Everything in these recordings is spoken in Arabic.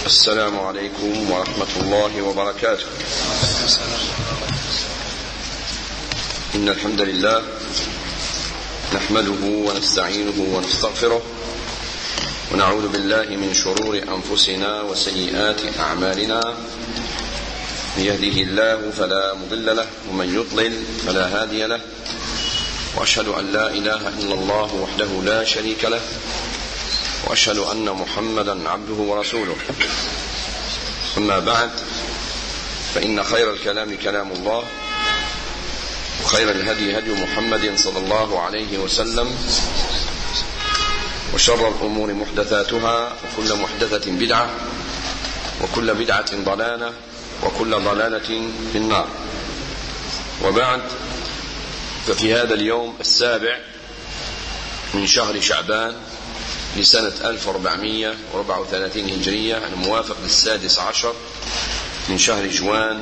السلام عليكم ورحمة الله وبركاته. إن الحمد لله نحمده ونستعينه ونستغفره ونعوذ بالله من شرور أنفسنا وسيئات أعمالنا. من يهده الله فلا مضل له ومن يضلل فلا هادي له، وأشهد أن لا إله إلا الله وحده لا شريك له، وأشهد أن محمدا عبده ورسوله. أما بعد، فإن خير الكلام كلام الله، وخير الهدي هدي محمد صلى الله عليه وسلم، وشر الأمور محدثاتها، وكل محدثة بدعة، وكل بدعة ضلالة، وكل ضلالة في النار. وبعد، ففي هذا اليوم 7 من شهر شعبان لسنة 1434 هجرية، الموافق 16 من شهر جوان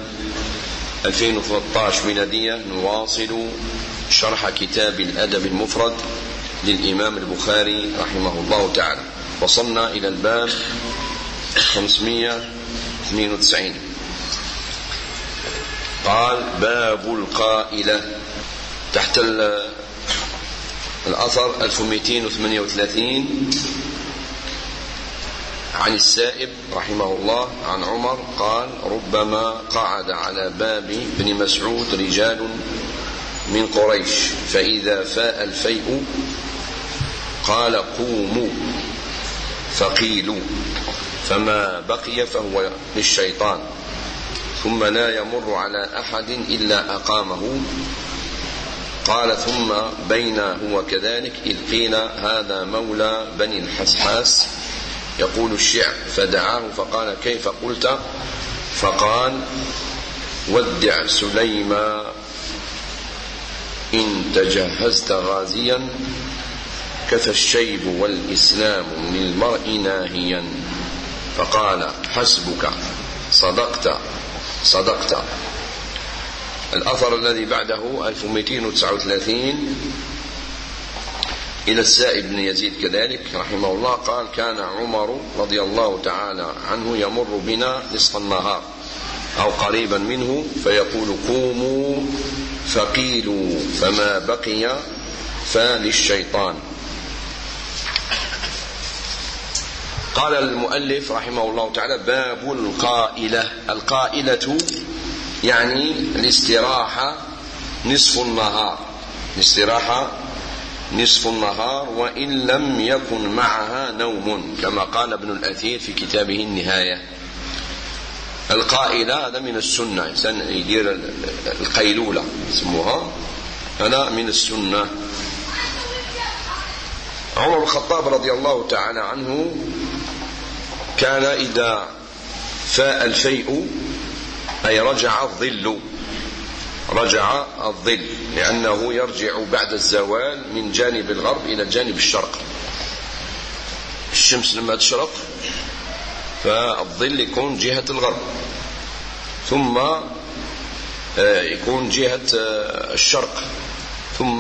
2013 ميلادية، نواصل شرح كتاب الأدب المفرد للإمام البخاري رحمه الله تعالى. وصلنا إلى الباب 592. قال: باب القائلة. تحت الأثر 1238 عن السائب رحمه الله عن عمر قال: ربما قعد على باب ابن مسعود رجال من قريش، فإذا فاء الفيء قال: قوموا فقيلوا، فما بقي فهو للشيطان، ثم لا يمر على أحد إلا أقامه. قال: ثم بين هو كذلك إذ قيل: هذا مولى بني الحسحاس يقول الشعر، فدعاه فقال: كيف قلت؟ فقال: ودع سليما إن تجهزت غازيا، كفى الشيب والإسلام للمرء ناهيا. فقال: حسبك، صدقت. الأثر الذي بعده 1239 إلى السائب بن يزيد كذلك رحمه الله قال: كان عمر رضي الله تعالى عنه يمر بنا نصف النهار أو قريبا منه، فيقول: قوموا فقيلوا، فما بقي فللشيطان. قال المؤلف رحمه الله تعالى: باب القائلة. القائلة يعني الاستراحة نصف النهار، وإن لم يكن معها نوم، كما قال ابن الأثير في كتابه النهاية. القائلة هذا من السنة، إنسان يدير القيلولة يسموها، هذا من السنة. عمر بن الخطاب رضي الله تعالى عنه كان إذا فاء الفيء أي رجع الظل، لأنه يرجع بعد الزوال من جانب الغرب إلى جانب الشرق. الشمس لما تشرق فالظل يكون جهة الغرب، ثم يكون جهة الشرق، ثم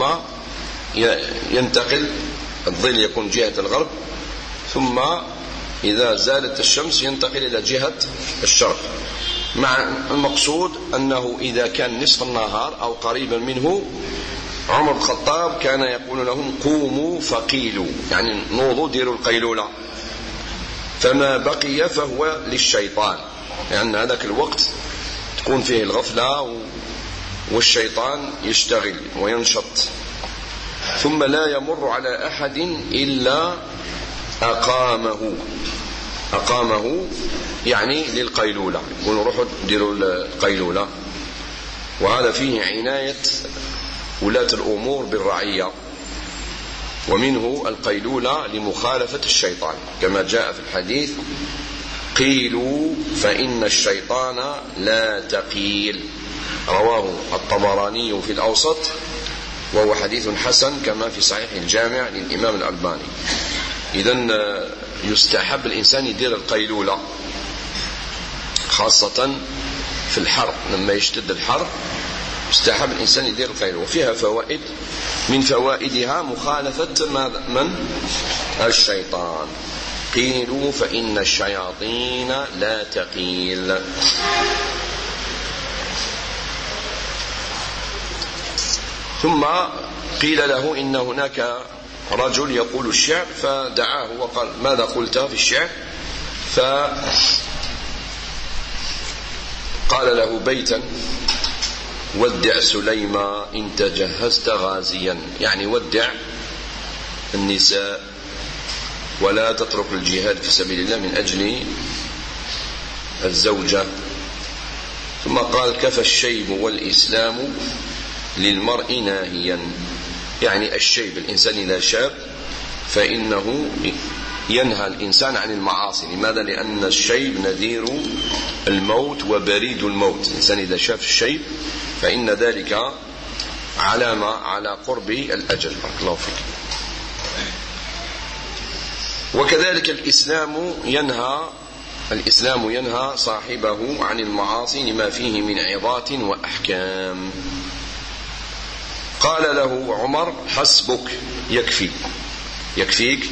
ينتقل الظل يكون جهة الغرب، ثم إذا زالت الشمس ينتقل إلى جهة الشرق. مع المقصود أنه إذا كان نصف النهار أو قريبا منه، عمر بن الخطاب كان يقول لهم: قوموا فقيلوا، يعني نوضوا ديروا القيلولة، فما بقي فهو للشيطان، لأن هذاك الوقت تكون فيه الغفلة والشيطان يشتغل وينشط. ثم لا يمر على أحد إلا أقامه يعني للقيلولة، يقولوا روحوا ديروا القيلولة. وهذا فيه عناية ولاة الأمور بالرعية، ومنه القيلولة لمخالفة الشيطان، كما جاء في الحديث: قيلوا فإن الشيطان لا تقيل، رواه الطبراني في الأوسط، وهو حديث حسن كما في صحيح الجامع للإمام الألباني. إذن يستحب الإنسان يدير القيلولة، خاصة في الحر، لما يشتد الحر يستحب الإنسان يدير القيلولة. وفيها فوائد، من فوائدها مخالفة من؟ الشيطان. قيلوا فإن الشياطين لا تقيل. ثم قيل له إن هناك رجل يقول الشعر، فدعاه وقال ماذا قلت في الشعر؟ فقال له بيتا: ودع سليما إن تجهزت غازيا، يعني ودع النساء ولا تترك الجهاد في سبيل الله من أجل الزوجة. ثم قال: كفى الشيب والإسلام للمرء ناهيا، يعني الشيب، الإنسان إذا شاب فإنه ينهى الإنسان عن المعاصي. لماذا؟ لأن الشيب نذير الموت وبريد الموت. الإنسان إذا شاف الشيب فإن ذلك علامة على قرب الأجل. بارك الله فيك. وكذلك الإسلام ينهى صاحبه عن المعاصي لما فيه من عظات وأحكام. قال له عمر: حسبك، يكفيك،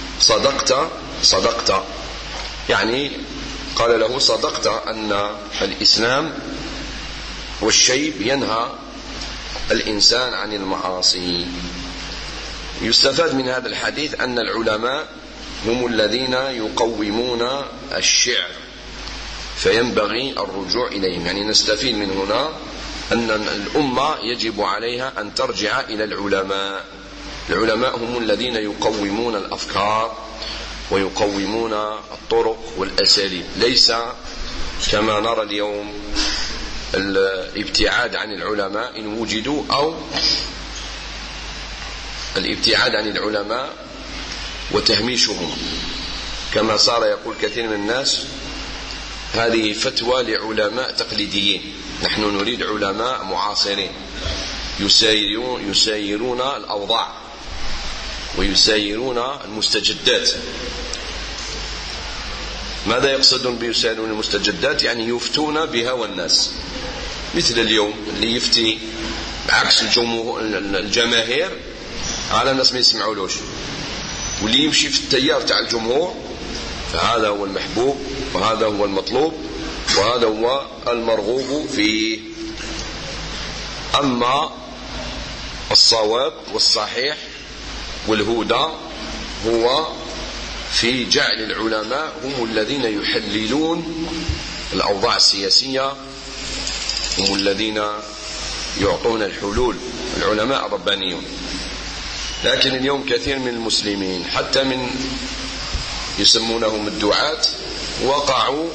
صدقت، يعني قال له: صدقت أن الإسلام والشيب ينهى الإنسان عن المعاصي. يستفاد من هذا الحديث أن العلماء هم الذين يقومون الشعر، فينبغي الرجوع إليهم. يعني نستفيد من هنا أن الأمة يجب عليها أن ترجع إلى العلماء. العلماء هم الذين يقومون الأفكار ويقومون الطرق والأساليب، ليس كما نرى اليوم الابتعاد عن العلماء إن وجدوا، أو الابتعاد عن العلماء وتهميشهم، كما صار يقول كثير من الناس: هذه فتوى لعلماء تقليديين، نحن نريد علماء معاصرين يسايرون الأوضاع ويسايرون المستجدات. ماذا يقصدون بيسايرون المستجدات؟ يعني يفتون بهوى الناس، مثل اليوم اللي يفتي بعكس الجماهير على الناس ما يسمعولوش، واللي يمشي في التيار تاع الجمهور، فهذا هو المحبوب وهذا هو المطلوب وهذا هو المرغوب فيه. أما الصواب والصحيح والهدى هو في جعل العلماء هم الذين يحللون الأوضاع السياسية، هم الذين يعطون الحلول، العلماء الربانيون. لكن اليوم كثير من المسلمين حتى من يسمونهم الدعاة وقعوا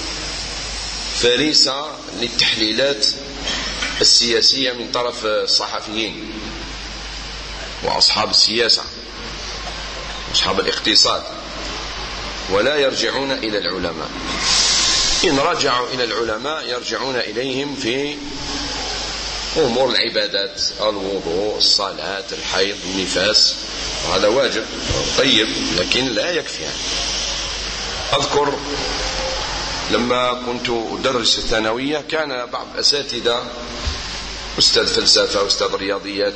فريسة للتحليلات السياسية من طرف الصحفيين وأصحاب السياسة وأصحاب الاقتصاد، ولا يرجعون إلى العلماء. إن رجعوا إلى العلماء يرجعون إليهم في أمور العبادات، الوضوء، الصلاة، الحيض، النفاس، وهذا واجب طيب لكن لا يكفي. أذكر لما كنت أدرس الثانوية كان بعض الأساتذة، أستاذ فلسفة، أستاذ رياضيات،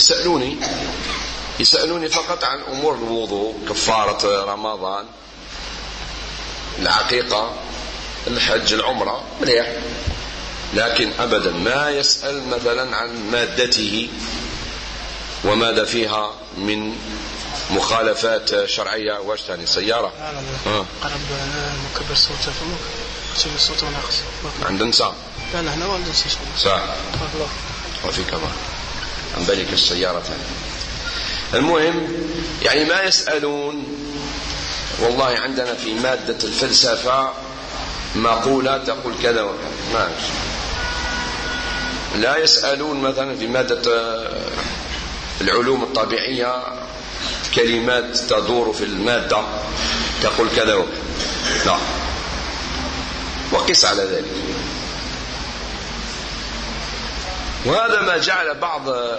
يسألوني فقط عن أمور الوضوء، كفارة رمضان، العقيقة، الحج، العمرة، مليح، لكن أبدا ما يسأل مثلا عن مادته وماذا فيها من مخالفات شرعية. واش ثاني سيارة قرب مكبر الصوت فمك تشيل الصوت وناقص عند نساء. لا هنا ما عندنا شيء ساعة وفي كمان عن بالك السيارة ثاني. المهم يعني ما يسألون. والله عندنا في مادة الفلسفة مقولة تقول كذا وكذا، ما لا يسألون مثلا في مادة العلوم الطبيعية كلمات تدور في المادة تقول كذا وكذا، لا، وقس على ذلك. وهذا ما جعل بعض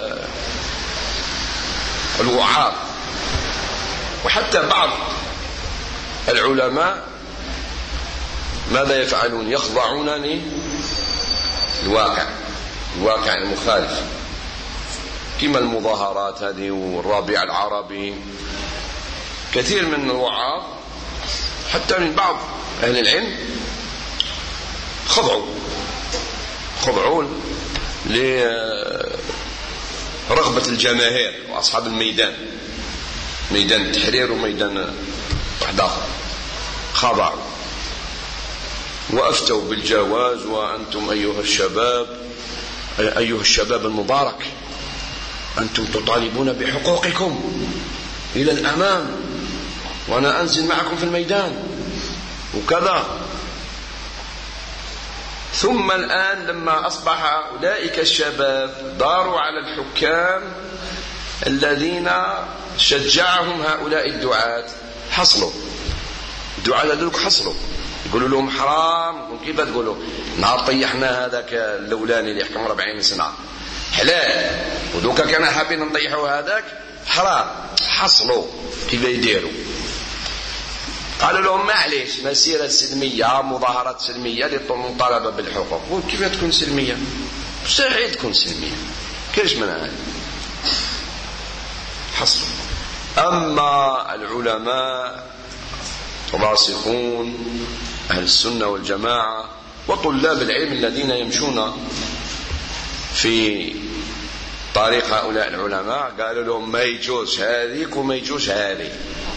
الوعاظ وحتى بعض العلماء ماذا يفعلون؟ يخضعون للواقع المخالف، كما المظاهرات هذه والربيع العربي. كثير من الوعاظ حتى من بعض أهل العلم خضعوا لرغبة الجماهير وأصحاب الميدان، ميدان التحرير وميدان واحد آخر، خضعوا وأفتوا بالجواز. وأنتم أيها الشباب المبارك، أنتم تطالبون بحقوقكم إلى الأمام، وأنا أنزل معكم في الميدان وكذا. ثم الآن لما أصبح أولئك الشباب داروا على الحكام الذين شجعهم هؤلاء الدعاة، حصلوا الدعاة ذلك، حصلوا يقولوا لهم حرام. وكيف تقولوا نهار طيحنا هذاك اللولاني اللي يحكم 40 سنة حلال، ودوكا كان حابين نطيحوا هذاك حرام، حصلوا كيف يديروا؟ قالوا لهم معليش مسيرة سلمية، مظاهرات سلمية للمطالبة بالحقوق. وكيف تكون سلمية؟ مستحيل تكون سلمية، كيفاش منها؟ حصلوا. أما العلماء راسخون أهل السنة والجماعة وطلاب العلم الذين يمشون في طريق هؤلاء العلماء، قالوا لهم ما يجوز هذيك وما يجوز هذه.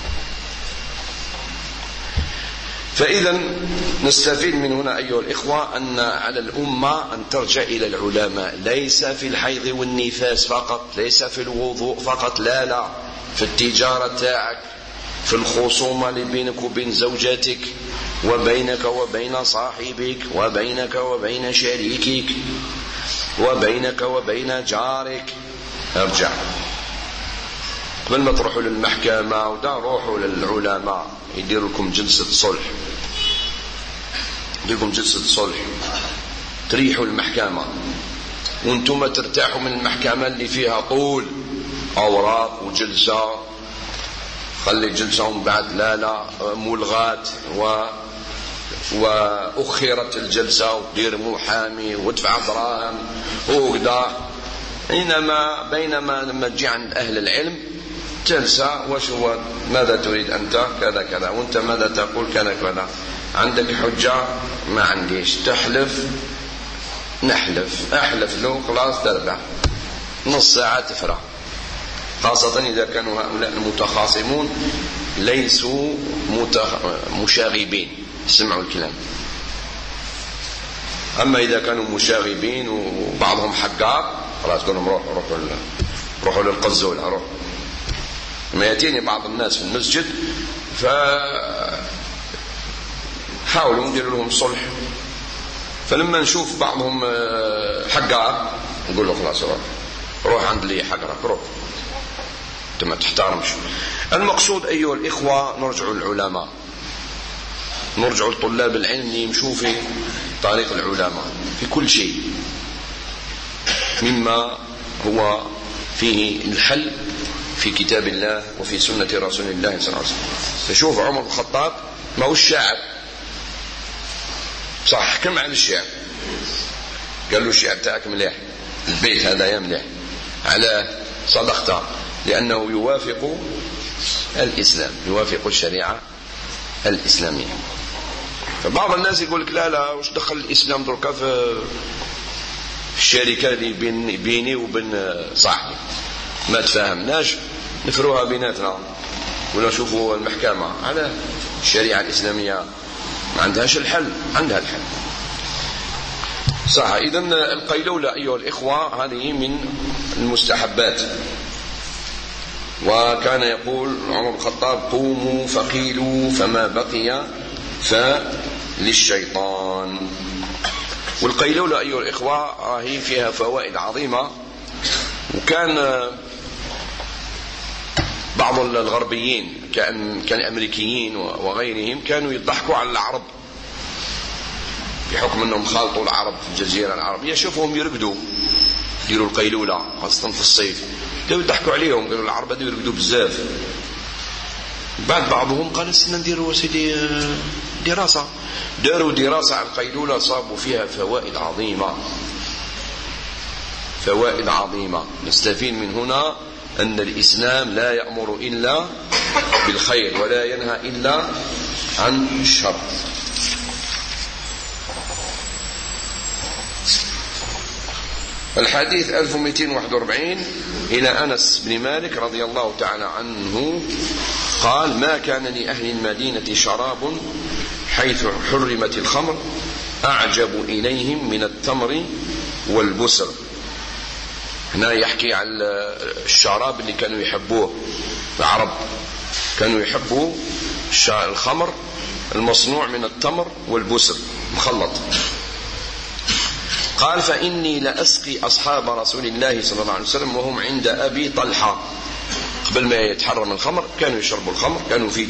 فإذا نستفيد من هنا أيها الإخوة أن على الأمة أن ترجع إلى العلماء، ليس في الحيض والنفاس فقط، ليس في الوضوء فقط، لا، في التجارة تاعك، في الخصومة اللي بينك وبين زوجتك، وبينك وبين صاحبك، وبينك وبين شريكك، وبينك وبين جارك. ارجع قبل ما تروحوا للمحكمة ودا، روحوا للعلماء يديروا لكم جلسة صلح، يديروا لكم جلسة صلح، تريحوا المحكمة وانتم ترتاحوا من المحكمة اللي فيها طول أوراق وجلسة. خلي جلسة ومن بعد لا ملغات وأخرت الجلسة ودير محامي وادفع دراهم وكذا. بينما لما تجي عند أهل العلم جلسة، وش هو ماذا تريد أنت؟ كذا كذا، وأنت ماذا تقول؟ كذا كذا. عندك حجة؟ ما عنديش. تحلف؟ نحلف. أحلف له خلاص تربح، نص ساعة تفرح، خاصة إذا كانوا هؤلاء المتخاصمون ليسوا مشاغبين، سمعوا الكلام. أما إذا كانوا مشاغبين وبعضهم حقار، خلاص قول لهم روحوا للقزول. روحوا. ما يأتيني بعض الناس في المسجد فحاولوا نديروا لهم صلح، فلما نشوف بعضهم حقار نقول له خلاص روح عند اللي حقرك، روح انت ما تحترمش. المقصود أيها الإخوة نرجع للعلماء، نرجع لطلاب العلم يمشوا في طريق العلماء في كل شيء مما هو فيه الحل في كتاب الله وفي سنة رسول الله صلى الله عليه وسلم. فشوف عمر بن الخطاب ما هو الشاعر، صح، حكم على الشعر، قال له الشعر تاعك مليح، البيت هذا يا مليح، على صدقته، لأنه يوافق الإسلام، يوافق الشريعة الإسلامية. فبعض الناس يقول لك لا وش دخل الإسلام دركا في الشركة اللي بيني وبين صاحبي، ما تفاهمناش نفروها بيناتنا ولا نشوفوا المحكمة على الشريعة الإسلامية ما عندهاش الحل، عندها الحل، صح. إذن القيلولة أيها الإخوة هذه من المستحبات. وكان يقول عمر بن الخطاب قوموا فقيلوا فما بقي فللشيطان. والقيلولة أيها الإخوة هي فيها فوائد عظيمة. وكان بعض الغربيين كالأمريكيين وغيرهم كانوا يضحكوا على العرب بحكم أنهم خالطوا العرب في الجزيرة العربية، شوفهم يرقدوا يديروا القيلولة خاصة في الصيف، بدأوا يضحكوا عليهم، قالوا العرب هذو يرقدوا بزاف. بعد بعضهم قال استنى نديروا سيدي دراسة، داروا دراسة على القيلولة، صابوا فيها فوائد عظيمة، فوائد عظيمة. نستفيد من هنا أن الإسلام لا يأمر إلا بالخير ولا ينهى إلا عن الشرب. الحديث 1241 إلى أنس بن مالك رضي الله تعالى عنه قال: ما كان لأهل المدينة شراب حيث حرمت الخمر أعجب إليهم من التمر والبسر. هنا يحكي عن الشراب اللي كانوا يحبوه العرب، كانوا يحبوا الخمر المصنوع من التمر والبسر مخلط. قال: فإني لأسقي أصحاب رسول الله صلى الله عليه وسلم وهم عند أبي طلحة. قبل ما يتحرم الخمر كانوا يشربوا الخمر، كانوا في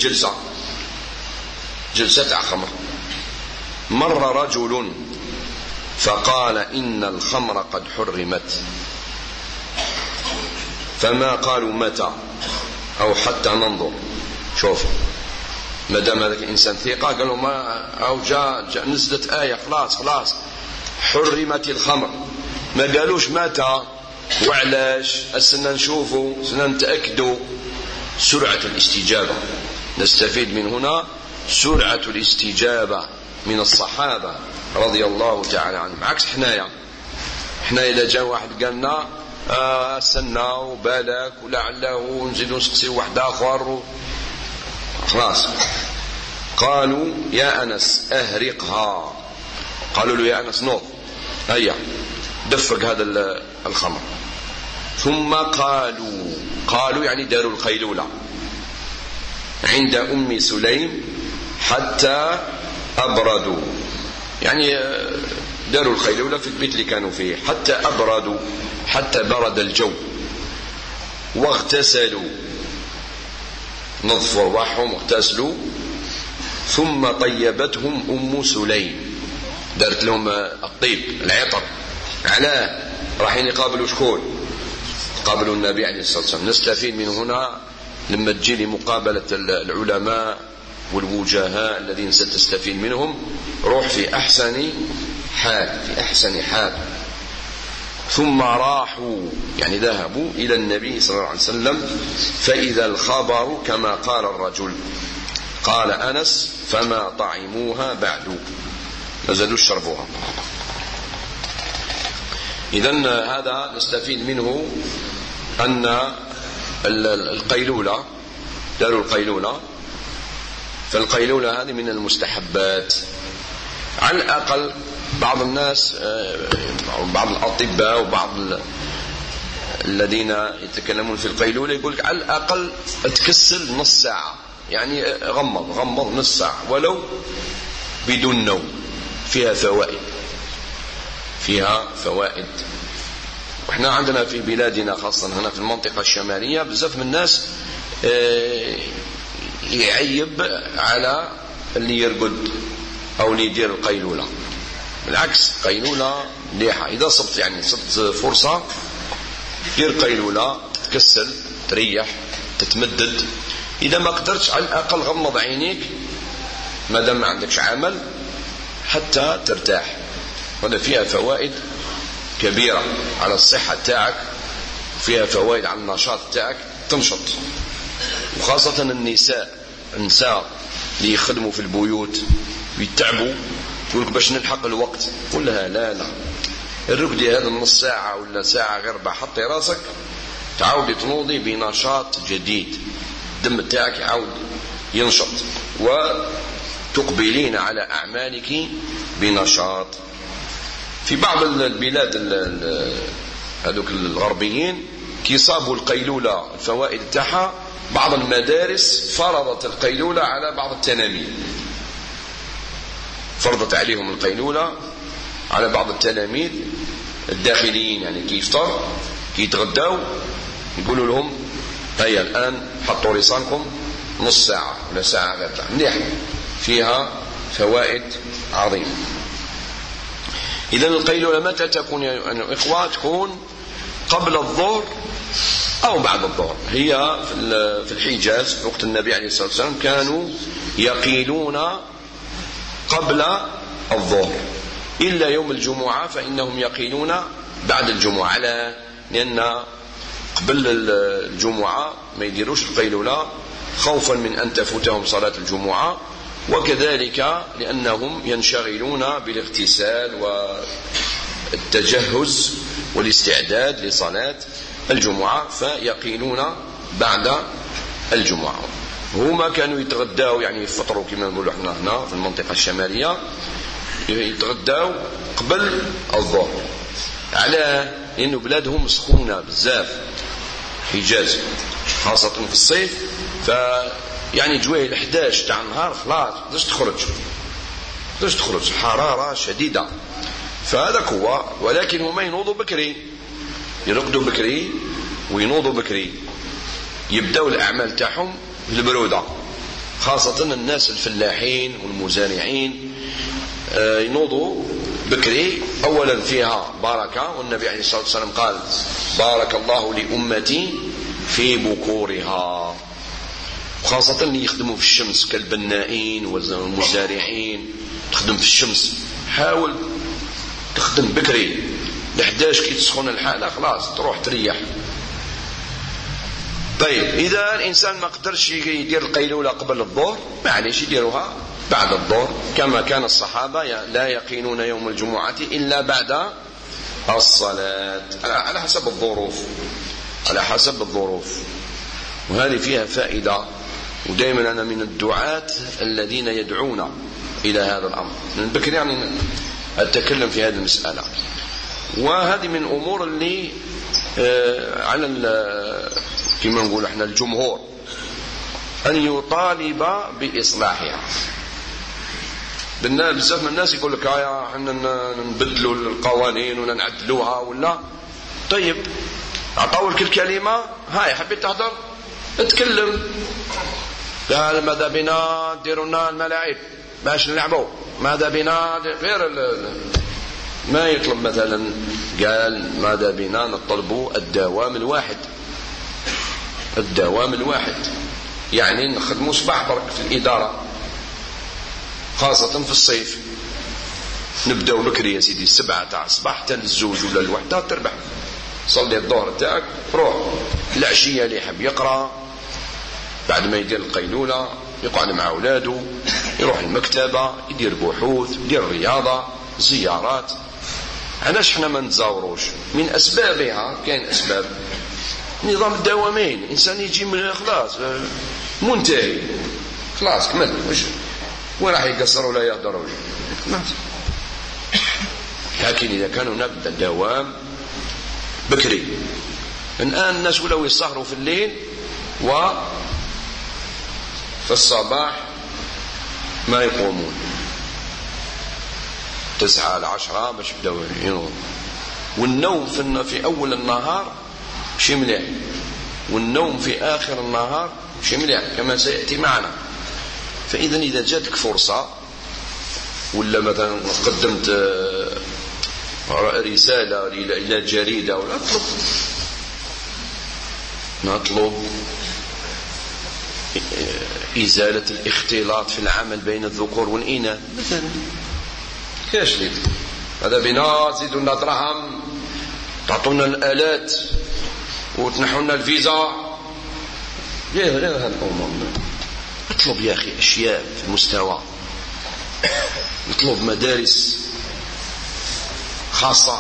جلسة خمر. مر رجل فقال: إن الخمر قد حرمت. فما قالوا متى أو حتى ننظر. شوف، ما دام هذاك الإنسان ثقة قالوا ما أو جاء نزلت آية خلاص حرمت الخمر، ما قالوش متى وعلاش. أسنا نشوفوا سنا نتأكدوا. سرعة الاستجابة نستفيد من هنا، سرعة الاستجابة من الصحابة رضي الله تعالى عنهم. عكس حنايا إذا جاء واحد قالنا استنى وبالك ولعله نزيدوا نسقسي واحد آخر خلاص. قالوا: يا أنس أهرقها. قالوا له: يا أنس نوض، هيا دفق هذا الخمر. ثم قالوا يعني داروا القيلولة عند أم سليم حتى أبردوا، يعني داروا القيلولة في البيت اللي كانوا فيه حتى أبردوا، حتى برد الجو. واغتسلوا، نظفوا رواحهم واغتسلوا. ثم طيبتهم أم سليم، دارت لهم الطيب العطر. علاه؟ رايحين يقابلوا شكون؟ قابلوا النبي عليه الصلاة والسلام. نستفيد من هنا لما تجي لمقابلة العلماء والوجهاء الذين ستستفيد منهم، روح في أحسن حال. ثم راحوا يعني ذهبوا إلى النبي صلى الله عليه وسلم فإذا الخبر كما قال الرجل. قال أنس: فما طعموها بعد، نزلوا شربوها. إذن هذا نستفيد منه أن القيلولة، داروا القيلولة، فالقيلولة هذه من المستحبات. على الأقل بعض الناس، بعض الأطباء وبعض الذين يتكلمون في القيلولة يقول على الأقل تكسل نص ساعة، يعني غمض نص ساعة ولو بدون نوم. فيها فوائد. وإحنا عندنا في بلادنا خاصة هنا في المنطقة الشمالية بزاف من الناس يعيب على اللي يرقد أو اللي يدير القيلولة. بالعكس، قيلولة مليحة. إذا صبت فرصة دير قيلولة، تكسل، تريح، تتمدد. إذا ما قدرتش على الأقل غمض عينيك ما دام ما عندكش عمل حتى ترتاح. هذا فيها فوائد كبيرة على الصحة تاعك، فيها فوائد على النشاط تاعك، تنشط. وخاصة النساء اللي يخدموا في البيوت ويتعبوا، يقولك باش نلحق الوقت، قول لها لا الرقدي هذا نص ساعة ولا ساعة غير حطي راسك تعاودي تنوضي بنشاط جديد، الدم تاعك يعاود ينشط وتقبلين على أعمالك بنشاط. في بعض البلاد هذوك الغربيين كيصابوا القيلولة الفوائد تاعها، بعض المدارس فرضت القيلولة على بعض التلاميذ، فرضت عليهم القيلولة على بعض التلاميذ الداخليين، يعني كي يفطر كي يتغداو يقولوا لهم هيا الآن حطوا رصانكم نص ساعة ولا ساعة غير مليح، فيها فوائد عظيمة. إذن القيلولة متى تكون يا إخوة؟ تكون قبل الظهر أو بعد الظهر. هي في الحجاز في وقت النبي عليه الصلاة والسلام كانوا يقيلون قبل الظهر، إلا يوم الجمعة فإنهم يقيلون بعد الجمعة، لأن قبل الجمعة ما يديروش القيلولة خوفا من أن تفوتهم صلاة الجمعة، وكذلك لأنهم ينشغلون بالاغتسال والتجهز والاستعداد لصلاة الجمعة فيقيلون بعد الجمعة. هما كانوا يتغداوا يعني يفطروا كما نقولوا احنا هنا في المنطقة الشمالية، يتغداوا قبل الظهر. على لأنه بلادهم سخونة بزاف، حجاز خاصة في الصيف، يعني جويه 11 تاع النهار خلاص تقدرش تخرج حرارة شديدة. فهذاك هو. ولكن هما ينوضوا بكري، يرقدوا بكري وينوضوا بكري، يبدأوا الأعمال تاعهم بالبرودة، خاصة الناس الفلاحين والمزارعين ينوضوا بكري. أولا فيها بركة، والنبي عليه الصلاة والسلام قال بارك الله لأمتي في بكورها، خاصة اللي يخدموا في الشمس كالبنائين والمزارعين، تخدم في الشمس حاول تخدم بكري 11 كي تسخن الحالة خلاص تروح تريح. طيب إذا الإنسان ما قدرش يدير القيلولة قبل الظهر معليش يديروها بعد الظهر، كما كان الصحابة لا يقينون يوم الجمعة إلا بعد الصلاة على حسب الظروف. وهذه فيها فائدة، ودائما أنا من الدعاة الذين يدعون إلى هذا الأمر من بكري، يعني أتكلم في هذه المسألة. وهذه من الأمور اللي على كما نقول احنا الجمهور أن يطالب بإصلاحها. بزاف من الناس يقول لك احنا نبدلوا القوانين ولا نعدلوها ولا. طيب أعطوا لك الكلمة، هاي حبيت تهدر اتكلم، قال ماذا بنا ديروا لنا الملاعب باش نلعبوا، ماذا بنا غير ما يطلب مثلا، قال ماذا بنا نطلبوا الدوام الواحد، يعني نخدموا صباح برك في الإدارة خاصة في الصيف، نبداو بكري يا سيدي 7 تاع الصباح حتى للزوج ولا الوحدة تربح، صلي الظهر تاعك روح. العشية اللي يحب يقرأ بعد ما يدير القيلولة يقعد مع أولاده، يروح المكتبة، يدير بحوث، يدير رياضة، زيارات. علاش احنا ما نتزاوروش؟ من أسبابها كاين أسباب نظام الدوامين، الإنسان يجي من خلاص منتهي خلاص كمل، وين راح يقصر ولا يهدر خلاص. لكن إذا كان هناك دوام بكري، الآن الناس ولو يسهروا في الليل وفي الصباح ما يقومون 9 ل 10 باش يبداو ينوضوا. والنوم في أول النهار شي مليح، والنوم في آخر النهار شي مليح كما سيأتي معنا. فإذا إذا جاتك فرصة ولا مثلا قدمت رسالة إلى جريدة ولا نطلب إزالة الاختلاط في العمل بين الذكور والإناث مثلا، كاش لي هذا بنا زيدوا لنا دراهم، تعطونا الآلات وتنحوا لنا الفيزا، غير هذا الأمور. نطلب يا أخي أشياء في المستوى، نطلب مدارس خاصة،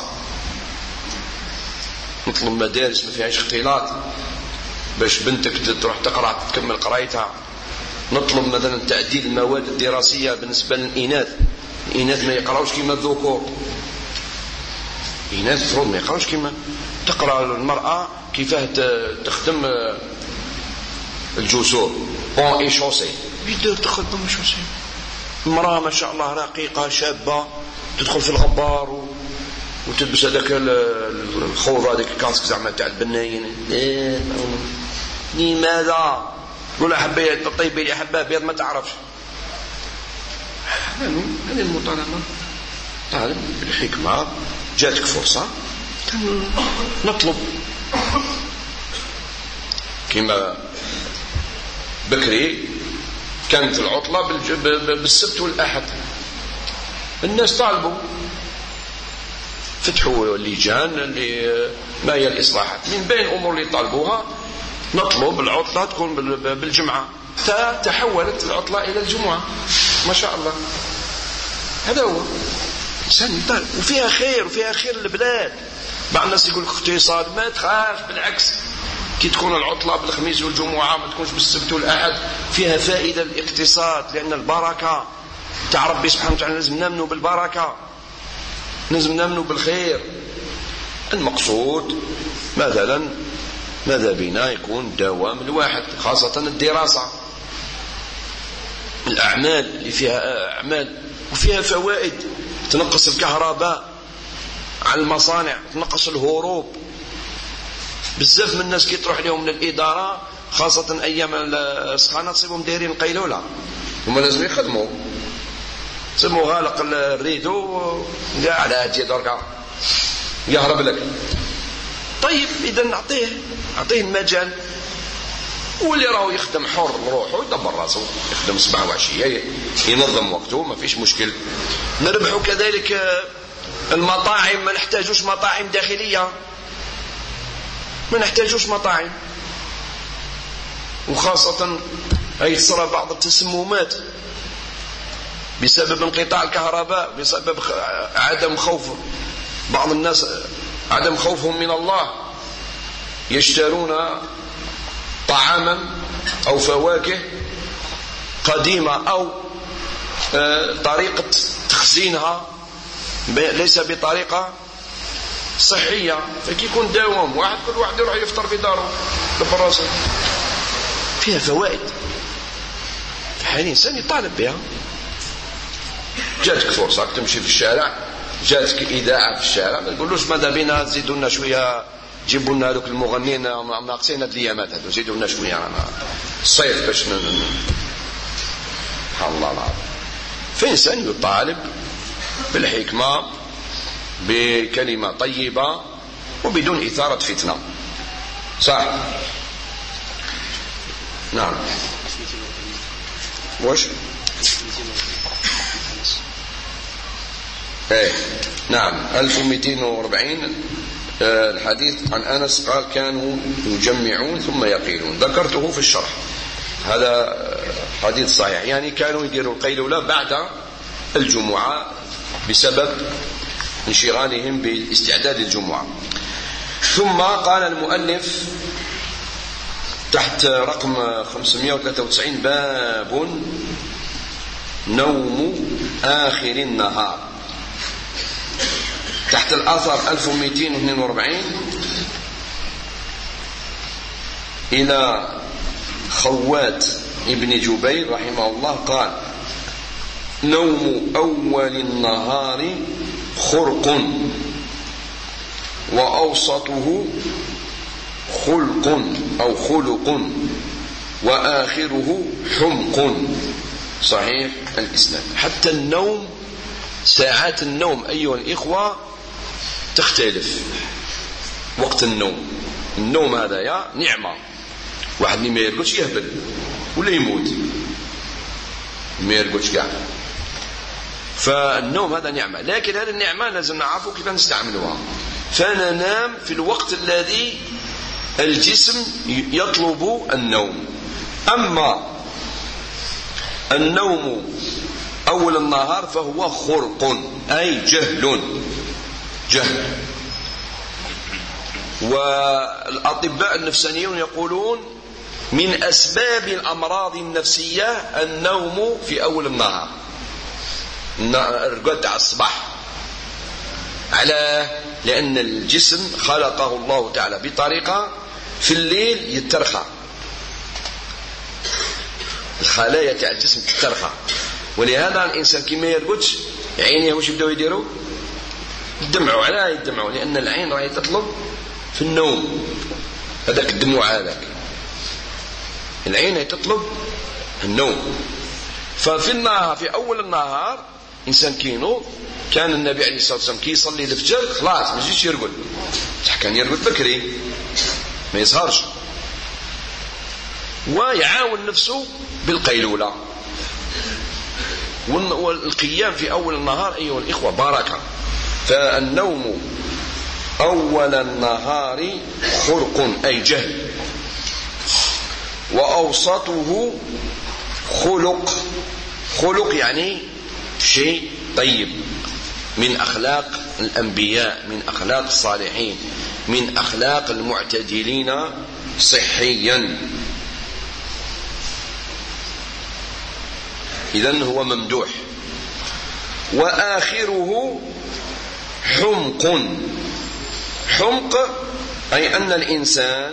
نطلب مدارس ما فيهاش اختلاط باش بنتك تروح تقرأ تكمل قرايتها. نطلب مثلا تعديل المواد الدراسية بالنسبة للإناث، الإناث ما يقرأوش كما الذكور، الإناث المفروض ما يقرأوش كما تقرأ المرأة كيفاه تخدم الجسور بون اي شوسي، يدير تخدم شوسي. المرأة ما شاء الله رقيقة شابة تدخل في الغبار وتلبس هذاك الخوذة هذيك الكاسك زعما تاع البنايين. لماذا؟ قول حبيت طيبي لي حبه بيض ما تعرفش. هذه المطالبة، طالب بالحكمة، جاتك فرصة نطلب. كما بكري كانت العطلة بالسبت والأحد، الناس طالبوا فتحوا اللجان اللي ما هي الإصلاحات، من بين الأمور اللي طالبوها نطلب العطلة تكون بالجمعة، تحولت العطلة إلى الجمعة. ما شاء الله. هذا هو إنسان يطالب، وفيها خير، وفيها خير البلاد. بعض الناس يقول لك اقتصاد، ما تخاف، بالعكس كي تكون العطلة بالخميس والجمعة ما تكونش بالسبت والأحد فيها فائدة الاقتصاد، لأن البركة تاع ربي سبحانه وتعالى لازم نامنوا بالبركة، لازم نامنوا بالخير. المقصود مثلا ماذا بنا يكون دوام الواحد، خاصة الدراسة، الأعمال اللي فيها أعمال وفيها فوائد، تنقص الكهرباء على المصانع، تنقص الهروب. بزاف من الناس كي تروح لهم من الإدارة خاصة أيام السخانة تصيبهم دايرين قيلولة، هما لازم يخدموا، سمو غالق الريدو قاع على هاتي دركا يهرب لك. طيب إذا نعطيه المجال، واللي راهو يخدم حر روحه يدبر راسه، يخدم صباح وعشية ينظم وقته، ما فيش مشكل. نربحوا كذلك المطاعم، ما نحتاجوش مطاعم داخلية، ما نحتاجوش مطاعم، وخاصة أي تصرى بعض التسممات بسبب انقطاع الكهرباء، بسبب عدم خوف بعض الناس، عدم خوفهم من الله، يشترون طعاما أو فواكه قديمة أو طريقة تخزينها ليس بطريقة صحية، فكيكون داوم واحد كل واحد يروح يفطر في داره بالراسه. فيها فوائد، فحاليا الإنسان يطالب بها. جاتك فرصة تمشي في الشارع، جاتك إذاعة في الشارع، ما تقولوش ماذا بينا تزيدوا لنا شوية، جيبوا لنا هذوك المغنيين ناقصين هاد الأيامات هذو، زيدوا لنا شوية الصيف باش سبحان الله العظيم. فإنسان يطالب بالحكمة، بكلمة طيبة، وبدون إثارة فتنة. صح؟ نعم. وش؟ ايه نعم 1240. الحديث عن أنس قال كانوا يجمعون ثم يقيلون، ذكرته في الشرح، هذا حديث صحيح، يعني كانوا يديروا القيلولة بعد الجمعة بسبب انشغالهم باستعداد الجمعة. ثم قال المؤلف تحت رقم 593 باب نوم آخر النهار. تحت الأثر 1242 إلى خوات ابن جبير رحمه الله قال نوم أول النهار خرق وأوسطه خلق أو خلق وآخره حمق. صحيح الإسناد. حتى النوم، ساعات النوم أيها الإخوة تختلف. وقت النوم هذا يا نعمة، واحد ما يرقدش يهبل ولا يموت، ما يرقدش كاع، فالنوم هذا نعمة، لكن هذه النعمة لازم نعرفوا كيف نستعملوها. فننام في الوقت الذي الجسم يطلب النوم. أما النوم أول النهار فهو خرق، أي جهل. والأطباء النفسانيون يقولون من أسباب الأمراض النفسية النوم في أول النهار، الرقد على الصباح. على لأن الجسم خلقه الله تعالى بطريقة في الليل يترخى، الخلايا تاع الجسم تترخى، ولهذا الإنسان كما يرقدش عينيه واش يبداو يديروا؟ يدمعوا. علاه يدمعوا؟ لأن العين راهي تطلب في النوم، هذاك الدموع هذاك، العين تطلب النوم. ففي النهار في أول النهار إنسان كينو، كان النبي عليه الصلاة والسلام كي يصلي الفجر خلاص ما يجيش يرقد، كان يرقد بكري ما يسهرش، ويعاون نفسه بالقيلولة. والقيام في أول النهار أيها الإخوة بركة. فالنوم أول النهار خرق أي جهل، وأوسطه خلق. خلق يعني شيء طيب، من أخلاق الأنبياء، من أخلاق الصالحين، من أخلاق المعتدلين صحيا. إذن هو ممدوح. وآخره حمق. حمق أي أن الإنسان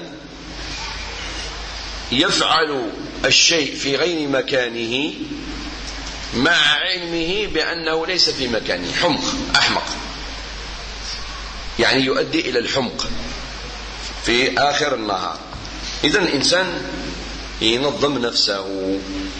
يفعل الشيء في غير مكانه مع علمه بأنه ليس في مكانه. حمق، أحمق، يعني يؤدي إلى الحمق في آخر النهار. إذن الإنسان ينظم نفسه.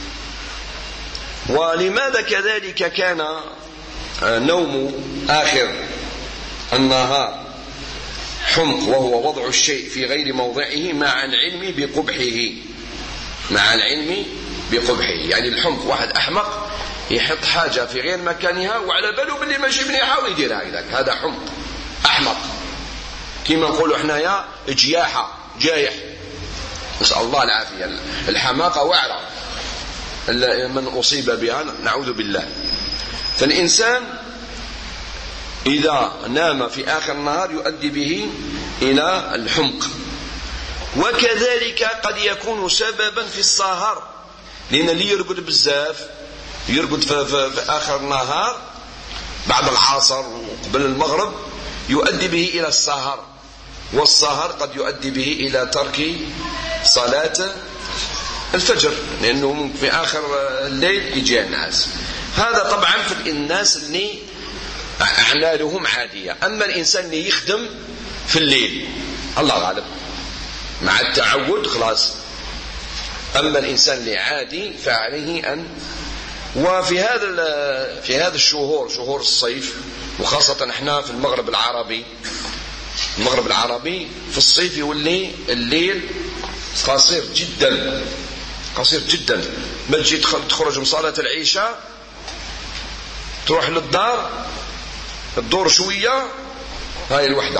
ولماذا كذلك كان نوم آخر النهار حمق، وهو وضع الشيء في غير موضعه مع العلم بقبحه. مع العلم بقبحه، يعني الحمق واحد أحمق يحط حاجة في غير مكانها وعلى باله باللي ماشي مليحة ويديرها هكذاك، هذا حمق أحمق. كما نقولوا حنايا جياحة، جايح، نسأل الله العافية. الحماقة وعرة من أصيب بها نعوذ بالله. فالإنسان إذا نام في آخر النهار يؤدي به إلى الحمق. وكذلك قد يكون سببا في السهر، لأن اللي يرقد بزاف، يرقد في آخر النهار بعد العصر وقبل المغرب، يؤدي به إلى السهر. والسهر قد يؤدي به إلى ترك صلاة الفجر، لأنه في آخر الليل يجي الناس. هذا طبعا في الناس اللي أعمالهم عادية. أما الإنسان اللي يخدم في الليل الله غالب مع التعود خلاص. أما الإنسان اللي عادي فعليه أن. وفي هذا الشهور، شهور الصيف، وخاصة احنا في المغرب العربي، المغرب العربي في الصيف يولي الليل قصير جدا، قصير جدا. ما تجي تخرج من صلاة العشاء تروح للدار تدور شوية، هاي الوحدة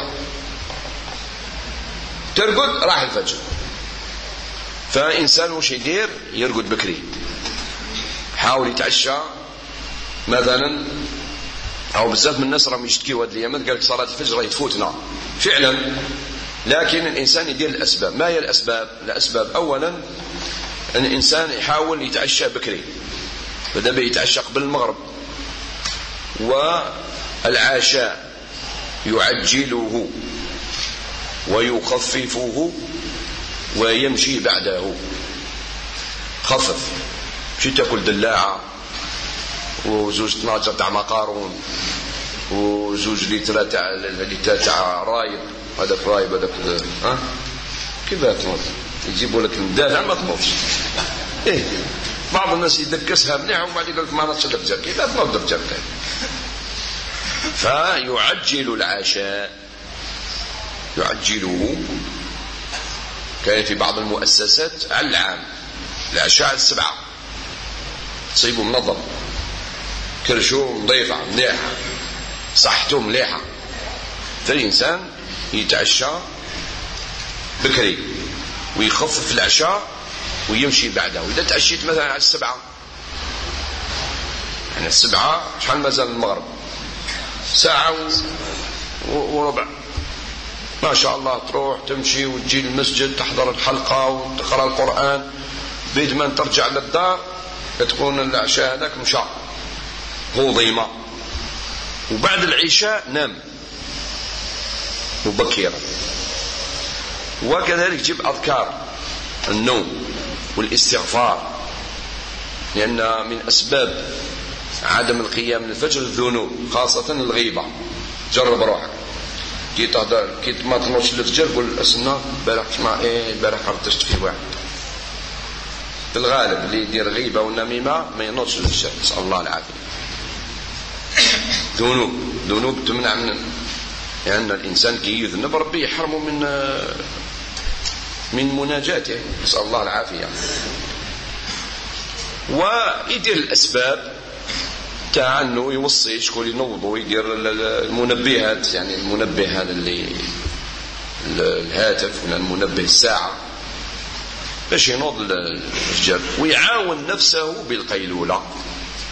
ترقد راح الفجر. فإنسان وش يدير؟ يرقد بكري، حاول يتعشى مثلا. أو بزاف من الناس راهم يشتكيوا هذه الأيام، قال لك صلاة الفجر راهي تفوتنا فعلا. لكن الإنسان يدير الأسباب. ما هي الأسباب؟ الأسباب أولا أن الإنسان يحاول يتعشى بكري، بدأ يتعشى قبل المغرب. والعشاء يعجله ويخففه ويمشي بعده. خفف، مشي تاكل دلاعة وزوج طناجر تاع مقارون وزوج لتر تاع رايب، هذاك رايب هذاك ها كيف تنوض؟ يجيبوا لك الدافع ما تنوضش. ايه بعض الناس يدكسها مليح وبعد يقول لك ما نضش الفجر، كيف تنوض الفجر؟ فيعجل العشاء، يعجله. كان في بعض المؤسسات على العام العشاء 7 تصيبوا منظم، كرشو نظيفة مليحة، صحته مليحة. فالإنسان يتعشى بكري ويخفف العشاء ويمشي بعده. وإذا تعشيت مثلا على 7، يعني 7 شحال مازال المغرب؟ 1:15 ما شاء الله. تروح تمشي وتجي المسجد تحضر الحلقة وتقرأ القرآن، بيد ما ترجع للدار تكون العشاء هذاك مشى هضيمة. وبعد العشاء نام مبكرا. وكذلك جيب أذكار النوم والاستغفار، لأن من أسباب عدم القيام من الفجر الذنوب، خاصة الغيبة. جرب روحك كي تهدر كي ما تنوضش الفجر قول اسنا البارح ما البارح خرجت في واحد. في الغالب اللي يدير غيبة والنميمة ما ينوضش الفجر، نسأل الله العافية. ذنوب تمنع من، لأن الإنسان كي يذنب ربي يحرمه من مناجاته، نسأل الله العافية. ويدير الأسباب تاع انه يوصي شكون ينوض ويدير المنبهات، يعني المنبه هذا اللي الهاتف ولا المنبه الساعة باش ينوض الفجر. ويعاون نفسه بالقيلولة،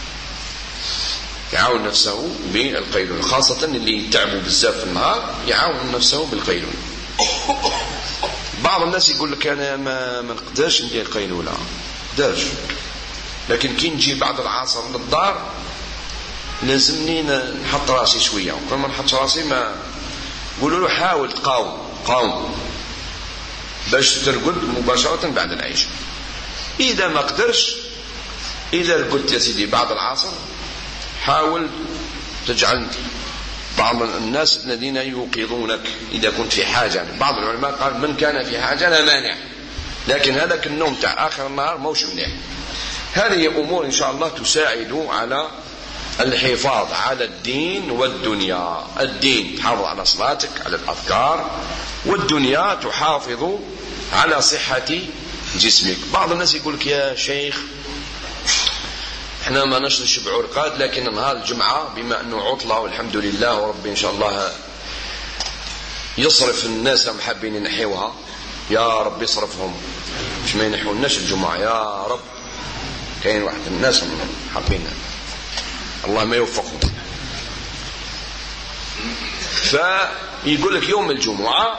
يعاون نفسه بالقيلولة، خاصة اللي يتعبوا بزاف في النهار يعاون نفسه بالقيلولة. بعض الناس يقول لك أنا ما نقدرش ندير قيلولة، نقدرش، لكن كي نجي بعد العصر للدار لازمني نحط راسي شوية، وكل ما نحط راسي ما قولوا له حاول تقاوم باش ترقد مباشرة بعد العشاء. إذا ما قدرش، إذا قلت يا سيدي بعد العصر حاول تجعل بعض الناس الذين يوقظونك إذا كنت في حاجة. بعض العلماء قال من كان في حاجة لا مانع، لكن هذاك النوم تاع آخر النهار موش منيح. هذه أمور إن شاء الله تساعد على الحفاظ على الدين والدنيا. الدين تحافظ على صلاتك، على الأذكار، والدنيا تحافظ على صحة جسمك. بعض الناس يقول لك يا شيخ احنا ما نشرب عرقات، لكن نهار الجمعة بما انه عطلة والحمد لله، وربي ان شاء الله يصرف الناس اللي حابين ينحيوها، يا رب يصرفهم مش ما ينحوناش الجمعة يا رب. كاين واحد الناس حابين الله ما يوفقهم، فيقول لك يوم الجمعة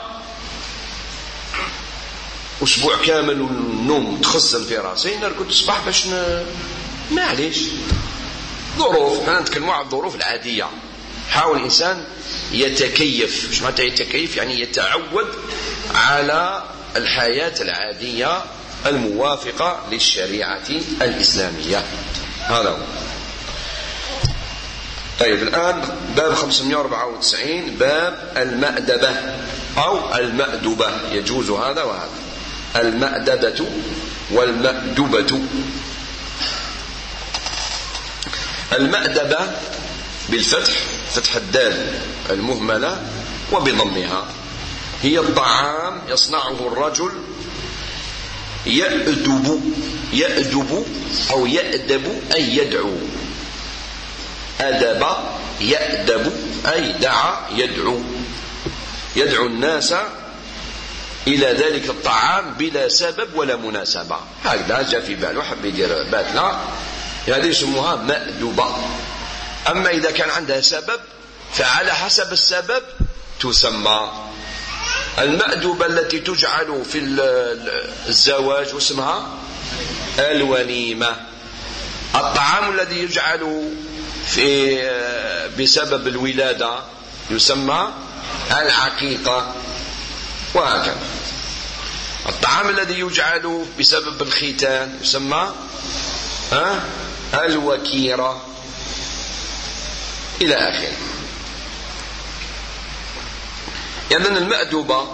أسبوع كامل والنوم تخزن في راسي، نرقد الصباح باش معليش ظروف. احنا نتكلموا عن الظروف العادية. حاول الإنسان يتكيف. مش معناتها يتكيف يعني يتعود على الحياة العادية الموافقة للشريعة الإسلامية. هذا هو. طيب الآن باب 594 باب المأدبة أو المأدبة، يجوز هذا وهذا. المأدبة والمأدبة. المأدبة بالفتح، فتح الدال المهملة وبضمها، هي الطعام يصنعه الرجل يأدب أو يأدب أي يدعو. أدب يأدب أي دعا يدعو الناس إلى ذلك الطعام بلا سبب ولا مناسبة. هكذا جاء في باله حب يدير باتنا، هذه يسموها مأدبة. أما إذا كان عندها سبب فعلى حسب السبب تسمى. المأدبة التي تجعل في الزواج اسمها الوليمة. الطعام الذي يجعل بسبب الولادة يسمى العقيقة، وهكذا. الطعام الذي يجعل بسبب الختان يسمى الوكيرة إلى آخره. يعني المأدبة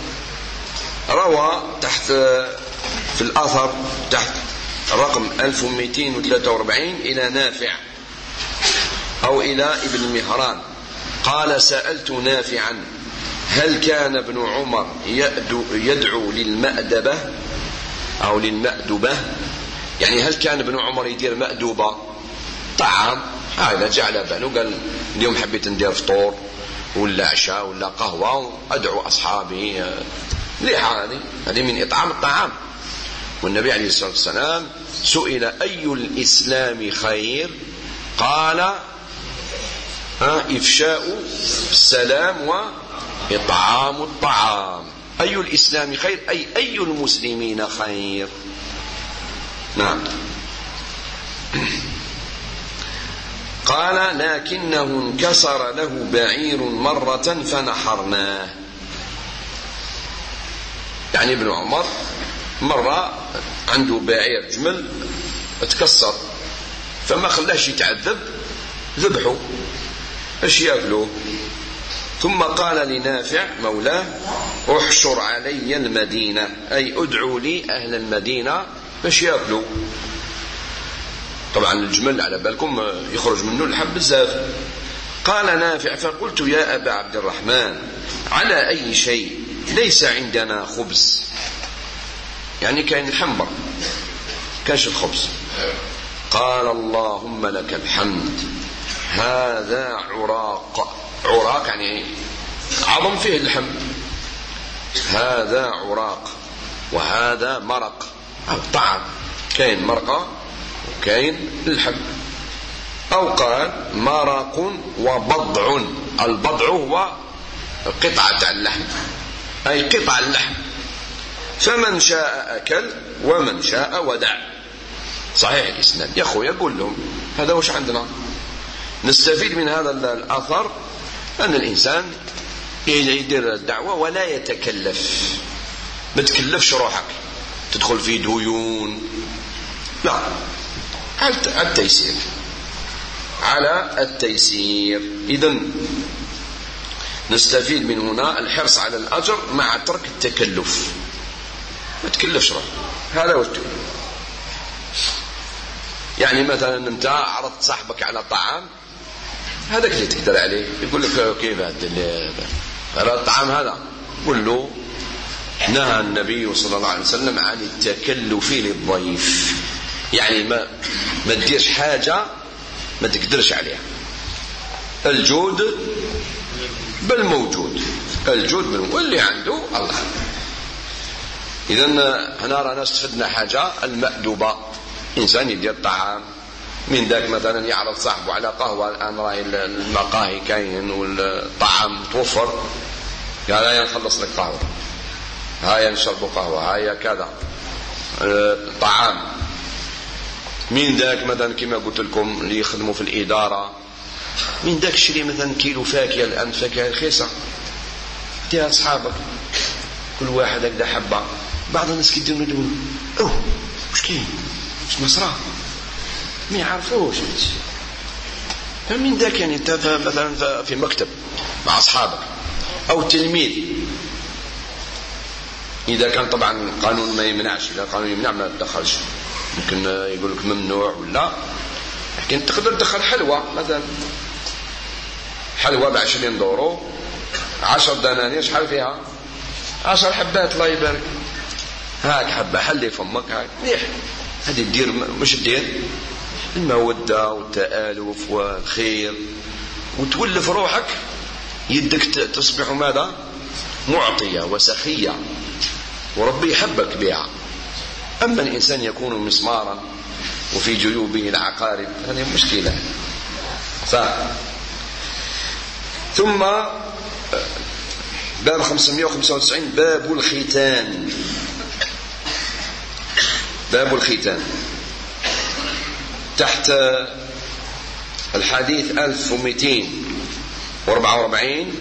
روى تحت في الأثر تحت الرقم 1243 إلى نافع أو إلى ابن مهران قال سألت نافعا هل كان ابن عمر يدعو للمأدبة أو للمأدبة، يعني هل كان ابن عمر يدير مأدبة طعام؟ هذا جعل باله قال اليوم حبيت ندير فطور ولا عشاء ولا قهوة وأدعو أصحابي. مليحة هذه من إطعام الطعام. والنبي عليه الصلاة والسلام سئل أي الإسلام خير؟ قال إفشاء السلام وإطعام الطعام. أي الإسلام خير أي أي المسلمين خير. نعم. قال لكنه انكسر له بعير مرة فنحرناه. يعني ابن عمر مرة عنده بعير جمل اتكسر فما خلاش يتعذب، ذبحه ايش ياكلوه. ثم قال لنافع مولاه احشر علي المدينة، أي ادعوا لي أهل المدينة باش ياكلوا. طبعا الجمل على بالكم يخرج منه اللحم بزاف. قال نافع فقلت يا أبا عبد الرحمن على أي شيء؟ ليس عندنا خبز. يعني كاين الحمر كاش الخبز. قال اللهم لك الحمد هذا عراق. عراق يعني عظم فيه اللحم. هذا عراق وهذا مرق. الطعام كاين مرقة وكاين اللحم. أو قال مرق وبضع. البضع هو قطعة اللحم، أي قطع اللحم، فمن شاء أكل ومن شاء ودع. صحيح الإسناد. يا أخويا يقول لهم هذا وش عندنا نستفيد من هذا الأثر، أن الإنسان يدير الدعوة ولا يتكلف، ما تكلفش روحك تدخل في ديون، لا، على التيسير، على التيسير. إذن نستفيد من هنا الحرص على الأجر مع ترك التكلف، ما تكلفش روحك. هذا وش يعني مثلا أنت عرضت صاحبك على طعام، هذاك اللي تقدر عليه، يقول لك كيف هذا الطعام هذا، قل له نهى النبي صلى الله عليه وسلم عن التكلف للضيف، يعني ما تديرش حاجة ما تقدرش عليها. الجود بالموجود، الجود بالموجود، واللي عنده الله. إذن هنا رانا استفدنا حاجة، المأدوبة، إنسان يدير طعام من ذاك مثلا يعرض صاحبه على قهوة، الآن راهي المقاهي كاين والطعام توفر، قال هيا نخلص لك قهوة، هيا نشربوا قهوة، هيا كذا طعام. من ذاك مثلا كما قلت لكم اللي يخدموا في الإدارة، من ذاك شري مثلا كيلو فاكهة، الآن فاكهة رخيصة، ديها أصحابك كل واحد هكذا حبة. بعض الناس كيديروا يقولوا أوه وش كاين وش مصراه ما يعرفوش. فمن ذاك يعني انت مثلا في مكتب مع اصحابك او تلميذ، اذا كان طبعا قانون ما يمنعش، اذا قانون يمنع ما تدخلش، ممكن يقول لك ممنوع ولا، لكن تقدر تدخل حلوى مثلا، حلوى ب20 دورو 10 دنانير، شحال فيها 10 حبات، الله يبارك، هاك حبه حلي فمك هاك مليح. هذه تدير مش تدير المودة والتآلف والخير، وتولف روحك، يدك تصبح ماذا؟ معطية وسخية، وربي يحبك بها. أما الإنسان يكون مسمارا وفي جيوبه العقارب، هذه مشكلة. ثم باب 595 باب الختان. باب الختان تحت الحديث 1244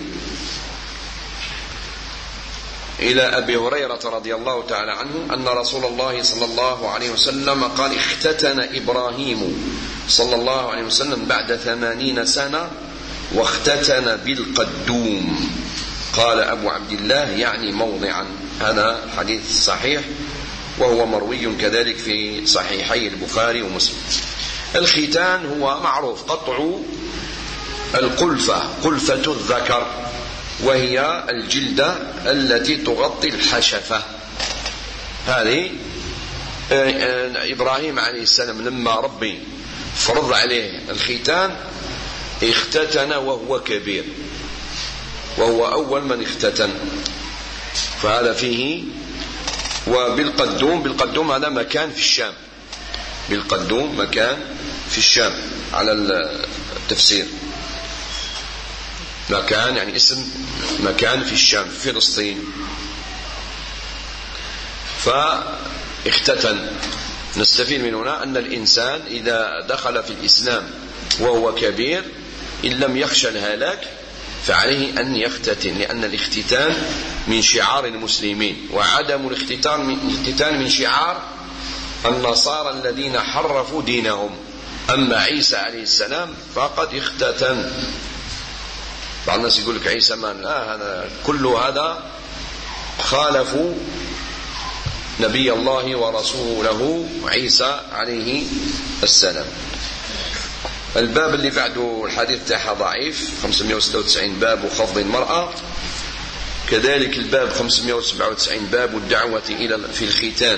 إلى أبي هريرة رضي الله تعالى عنه أن رسول الله صلى الله عليه وسلم قال اختتن إبراهيم صلى الله عليه وسلم بعد 80 سنة واختتن بالقدوم. قال أبو عبد الله يعني موضعا. هذا حديث صحيح وهو مروي كذلك في صحيحي البخاري ومسلم. الختان هو معروف، قطع القلفة، قلفة الذكر، وهي الجلدة التي تغطي الحشفة. هذه إبراهيم عليه السلام لما ربي فرض عليه الختان اختتن وهو كبير، وهو أول من اختتن، فهذا فيه. وبالقدوم، بالقدوم هذا مكان في الشام، بالقدوم مكان في الشام على التفسير، مكان يعني اسم مكان في الشام في فلسطين. فاختتن. نستفيد من هنا أن الإنسان إذا دخل في الإسلام وهو كبير إن لم يخشى الهلاك فعليه أن يختتن، لأن الاختتان من شعار المسلمين، وعدم الاختتان من شعار النصارى الذين حرفوا دينهم. أما عيسى عليه السلام فقد اختتن. بعض الناس يقول لك عيسى من، لا، هذا كل هذا خالفوا نبي الله ورسوله عيسى عليه السلام. الباب اللي بعده الحديث تاعها ضعيف 596 باب خفض المرأة. كذلك الباب 597 باب الدعوة إلى في الختان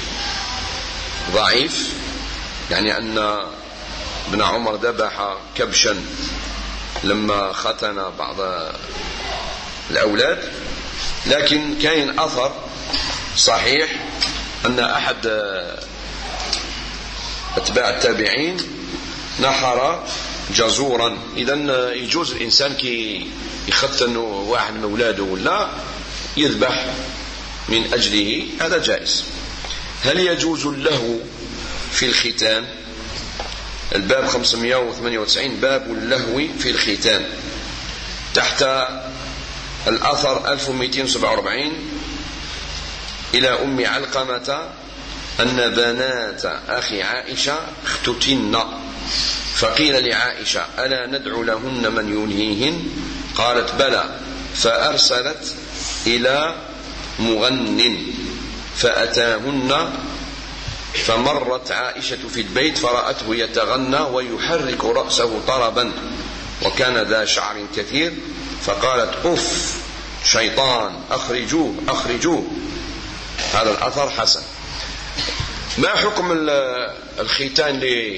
ضعيف، يعني أن ابن عمر ذبح كبشا لما ختن بعض الأولاد. لكن كاين أثر صحيح أن أحد أتباع التابعين نحر جزورا. إذا يجوز الإنسان كي يختن واحد من أولاده ولا يذبح من أجله، هذا جائز. هل يجوز له في الختان؟ الباب 598 باب اللهو في الختان، تحت الأثر 1247 إلى أم علقمة أن بنات أخي عائشة اختتن، فقيل لعائشة ألا ندعو لهن من يلهيهن؟ قالت بلى، فأرسلت إلى مغن فأتاهن، فمرت عائشة في البيت فرأته يتغنى ويحرك رأسه طربا وكان ذا شعر كثير، فقالت أف شيطان أخرجوه أخرجوه. هذا الأثر حسن. ما حكم الختان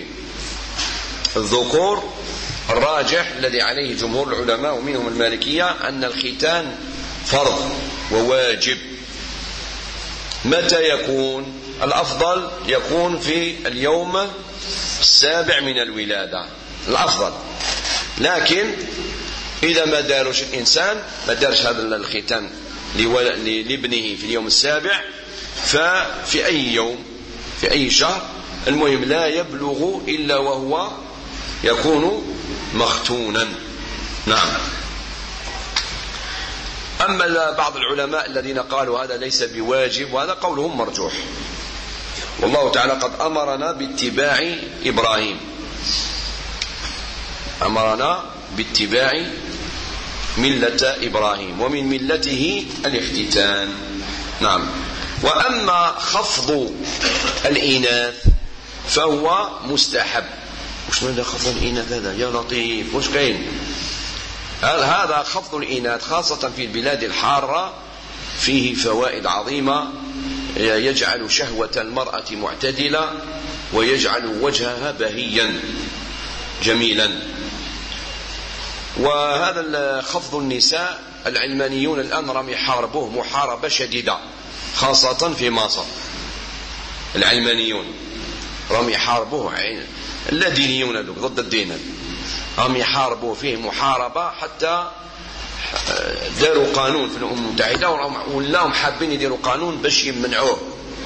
للذكور؟ الراجح الذي عليه جمهور العلماء ومنهم المالكية أن الختان فرض وواجب. متى يكون؟ الأفضل يكون في اليوم السابع من الولادة، الأفضل. لكن إذا ما دارش الإنسان، ما دارش هذا الختان لابنه في اليوم السابع، ففي أي يوم في أي شهر، المهم لا يبلغ إلا وهو يكون مختونا. نعم. أما بعض العلماء الذين قالوا هذا ليس بواجب، وهذا قولهم مرجوح، والله تعالى قد أمرنا باتباع إبراهيم، أمرنا باتباع ملة إبراهيم، ومن ملته الاختتان. نعم. وأما خفض الإناث فهو مستحب. وش معنى خفض الإناث هذا يا لطيف؟ وش كاين؟ هذا خفض الإناث خاصة في البلاد الحارة فيه فوائد عظيمة، يجعل شهوة المرأة معتدلة ويجعل وجهها بهيا جميلا. وهذا خفض النساء العلمانيون الآن راهم يحاربوه محاربة شديدة، خاصة في مصر. العلمانيون راهم يحاربوه، اللادينيون ضد الدين راهم يحاربوه فيه محاربة، حتى داروا قانون في الأمم المتحدة ولاهم حابين يديروا قانون باش يمنعوه.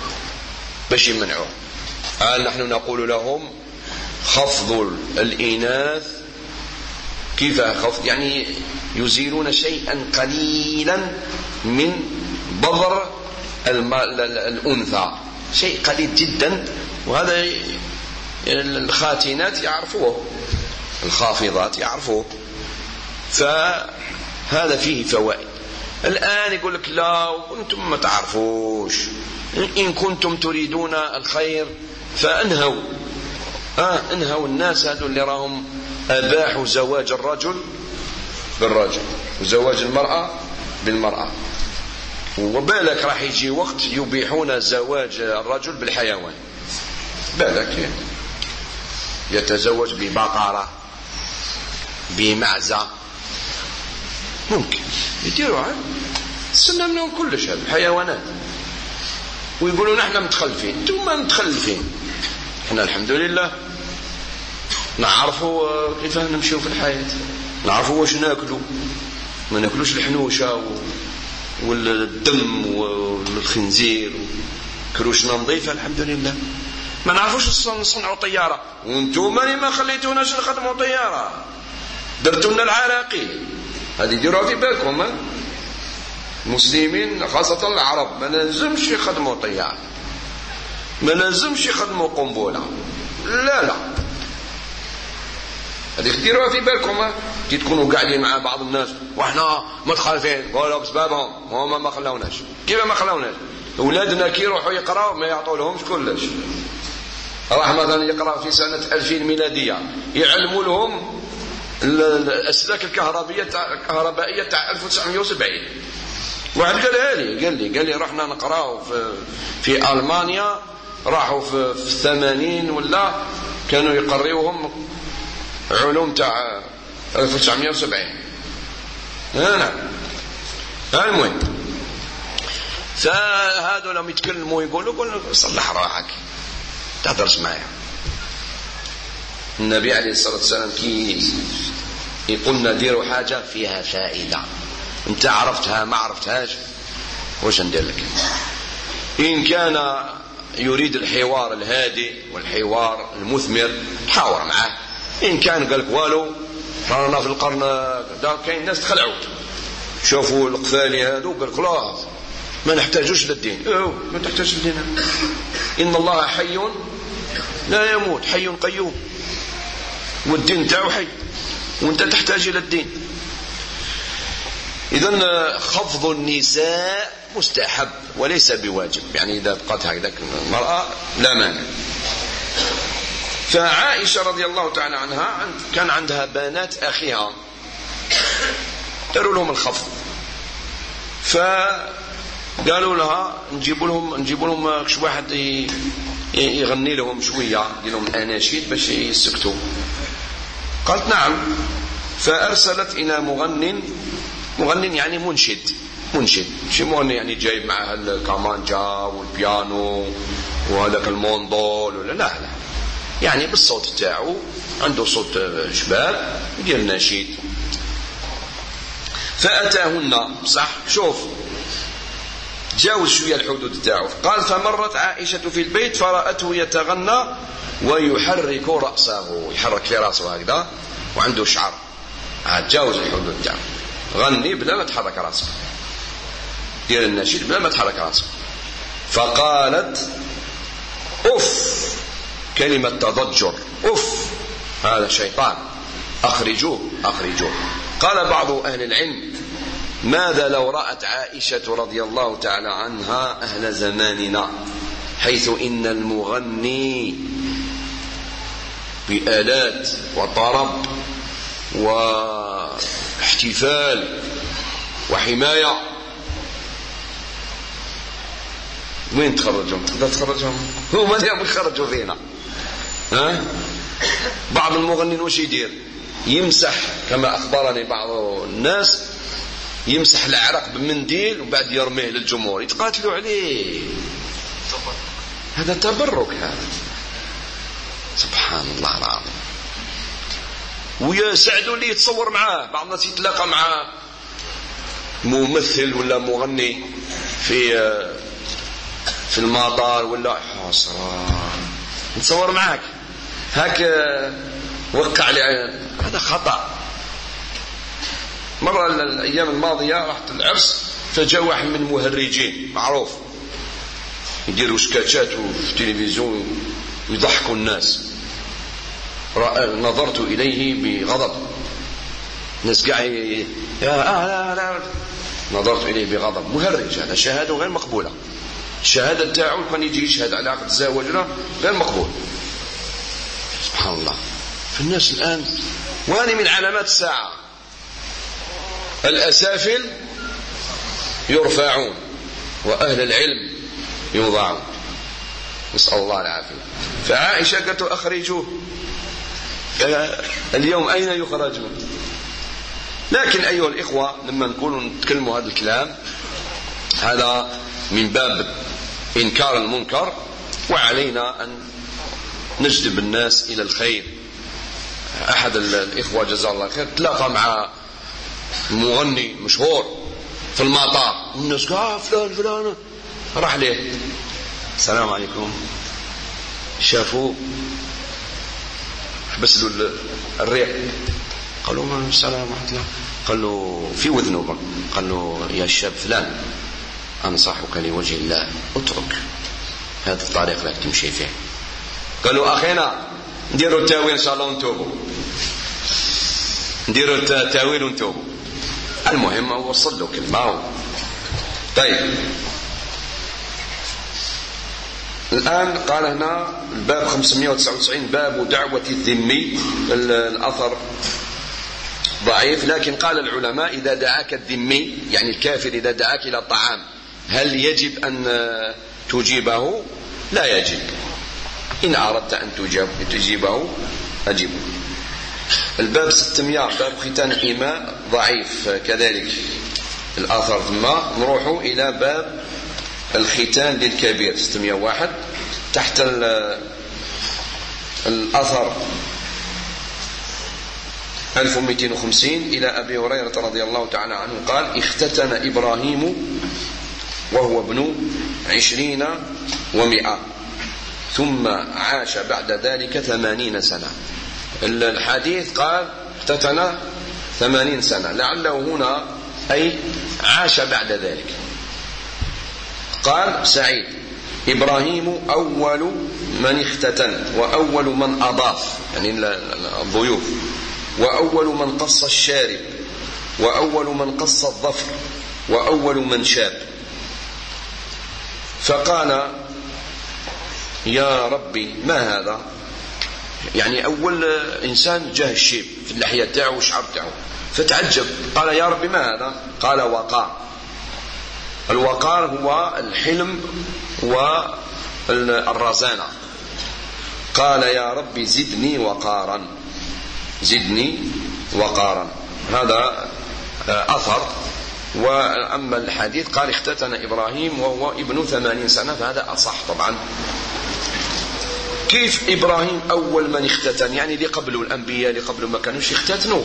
نحن نقول لهم خفض الإناث. كيف خفض؟ يعني يزيلون شيئا قليلا من بذر الأنثى، شيء قليل جدا، وهذا الخاتنات يعرفوه، الخافضات يعرفوه، فهذا فيه فوائد. الآن يقول لك لا وأنتم ما تعرفوش، إن كنتم تريدون الخير فأنهوا انهوا الناس هذول اللي راهم أباحوا زواج الرجل بالرجل وزواج المرأة بالمرأة، وبالك راح يجي وقت يبيحون زواج الرجل بالحيوان. بالك يتزوج ببقرة بمعزة، ممكن يديروا تسنى منهم كلش هذا الحيوانات، ويقولوا نحن متخلفين. انتم ما متخلفين، احنا الحمد لله نعرفوا كيف نمشيو في الحياة، نعرفوا واش ناكلوا، ما ناكلوش الحنوشة والدم والخنزير، كروشنا نظيفة الحمد لله. ما نعرفوش نصنعوا طيارة، وانتم ما خليتوناش نخدموا طيارة، درتوا لنا العراقيل. هذه ديروها في بالكم، المسلمين خاصة العرب ما لازمش يخدموا طيارة، ما لازمش يخدموا قنبلة، لا هذه ديروها في بالكم. كي تكونوا قاعدين مع بعض الناس واحنا متخالفين، قولوا بسببهم هما ما خلاوناش. كيف ما خلاوناش؟ اولادنا كي يروحوا يقراوا ما يعطوا لهمش كلش. راح مثلا يقرا في سنة 2000 ميلادية يعلموا لهم الأسلاك الكهربائية تاع 1970. واحد قال لي رحنا نقراو في ألمانيا، راحوا في 80 ولا كانوا يقريوهم علوم تاع 1970. نعم. المهم فهذول لما يتكلموا يقولوا صلح روحك، تهدرش معايا. النبي عليه الصلاة والسلام كي يقولنا ديروا حاجة فيها فائدة، انت عرفتها ما عرفتهاش واش ندير لك؟ إن كان يريد الحوار الهادئ والحوار المثمر حاور معه، إن كان قالك والو رانا في القرن دا كاين ناس تخلعوا شوفوا القفالي هادو قالك لا ما نحتاجوش للدين، ما تحتاجش للدين، إن الله حي لا يموت حي قيوم، والدين تاعو حي وانت تحتاج إلى الدين. إذن خفض النساء مستحب وليس بواجب، يعني إذا بقت هكذاك المرأة لا مانع. فعائشة رضي الله تعالى عنها كان عندها بنات أخيها داروا لهم الخفض، فقالوا لها نجيب لهم شو واحد يغني لهم شوية، يدير لهم أناشيد باش يسكتوا. قالت نعم، فأرسلت إلى مغنٍ يعني منشد شي مغني يعني جايب معها الكمانجا والبيانو وهذاك الموندول ولا لا يعني بالصوت تاعو، عنده صوت شباب يدير النشيد. فأتاهن صح، شوف تجاوز شوية الحدود تاعو. قال فمرت عائشة في البيت فرأته يتغنى ويحرك رأسه، يحرك في رأسه هكذا وعنده شعر، تجاوز الحدود تاعو، غني بلا ما تحرك رأسه، دير النشيد بلا ما تحرك رأسه. فقالت أف، كلمة تضجر، أف هذا شيطان، أخرجوه. قال بعض أهل العلم ماذا لو رأت عائشة رضي الله تعالى عنها أهل زماننا، حيث إن المغني بآلات وطرب واحتفال وحماية، وين تخرجهم؟ هم اللي يخرجوا فينا. بعض المغنين وش يدير؟ يمسح كما أخبرني بعض الناس، يمسح العرق بمنديل وبعد يرميه للجمهور يتقاتلوا عليه، هذا تبرك، هذا سبحان الله العظيم. ويساعدوا اللي يتصور معاه، بعض الناس يتلاقى مع ممثل ولا مغني في المطار ولا حصرا نتصور معاك هاك وقع لي، هذا خطأ. مرة الأيام الماضية رحت العرس، فجاء واحد من المهرجين معروف يديروا سكاتشات في التلفزيون ويضحكوا الناس، نظرت إليه بغضب، الناس قاعد نظرت إليه بغضب، مهرج، هذا شهادة غير مقبولة، الشهادة تاعو كان يجي يشهد على عقد الزواج غير مقبول. سبحان الله. في الناس الآن، وهذه من علامات الساعة، الأسافل يرفعون وأهل العلم يوضعون، نسأل الله العافية. فعائشة قالت أخرجوه، اليوم أين يخرجون؟ لكن أيها الإخوة لما نقول نتكلموا هذا الكلام هذا من باب إنكار المنكر، وعلينا أن نجذب الناس إلى الخير. أحد الإخوة جزاه الله خير تلاقى مع مغني مشهور في المطار، والناس قال فلان راح ليه، السلام عليكم، شافوا حبس له الريح، قالوا ما السلام ورحمة الله، قال له في وذنه، قال له يا شاب فلان أنصحك لوجه الله اترك هذا الطريق لا تمشي فيه. قالوا أخينا نديروا التاويل إن شاء الله ونتوبوا، نديروا التاويل ونتوبوا. المهم هو وصل له كلمة. طيب الآن قال هنا الباب 599 باب دعوة الذمي. الأثر ضعيف، لكن قال العلماء إذا دعاك الذمي يعني الكافر إذا دعاك إلى الطعام هل يجب أن تجيبه؟ لا يجب، إن أردت أن تجيبه أجيبه. الباب 600 باب ختان الإماء ضعيف كذلك الآثار. ثم نروح إلى باب الختان للكبير 601 تحت الأثر 1250 إلى أبي هريرة رضي الله تعالى عنه قال: اختتن إبراهيم وهو ابن 20 و100 ثم عاش بعد ذلك 80 سنة. الحديث قال اختتن 80 سنة، لعله هنا أي عاش بعد ذلك. قال سعيد: إبراهيم أول من اختتن وأول من أضاف، يعني الضيوف، وأول من قص الشارب، وأول من قص الظفر، وأول من شاب. فقال: يا ربي ما هذا؟ يعني أول إنسان جاه الشيب في اللحية تاعه والشعر تاعه، فتعجب. قال: يا ربي ما هذا؟ قال: وقار. الوقار هو الحلم والرزانة. قال: يا ربي زدني وقارا، زدني وقارا. هذا أثر. وأما الحديث قال اختتن إبراهيم وهو ابن 80 سنة، فهذا أصح طبعا. كيف إبراهيم أول من اختتن؟ يعني اللي قبله الأنبياء اللي قبله ما كانوش يختتنوا،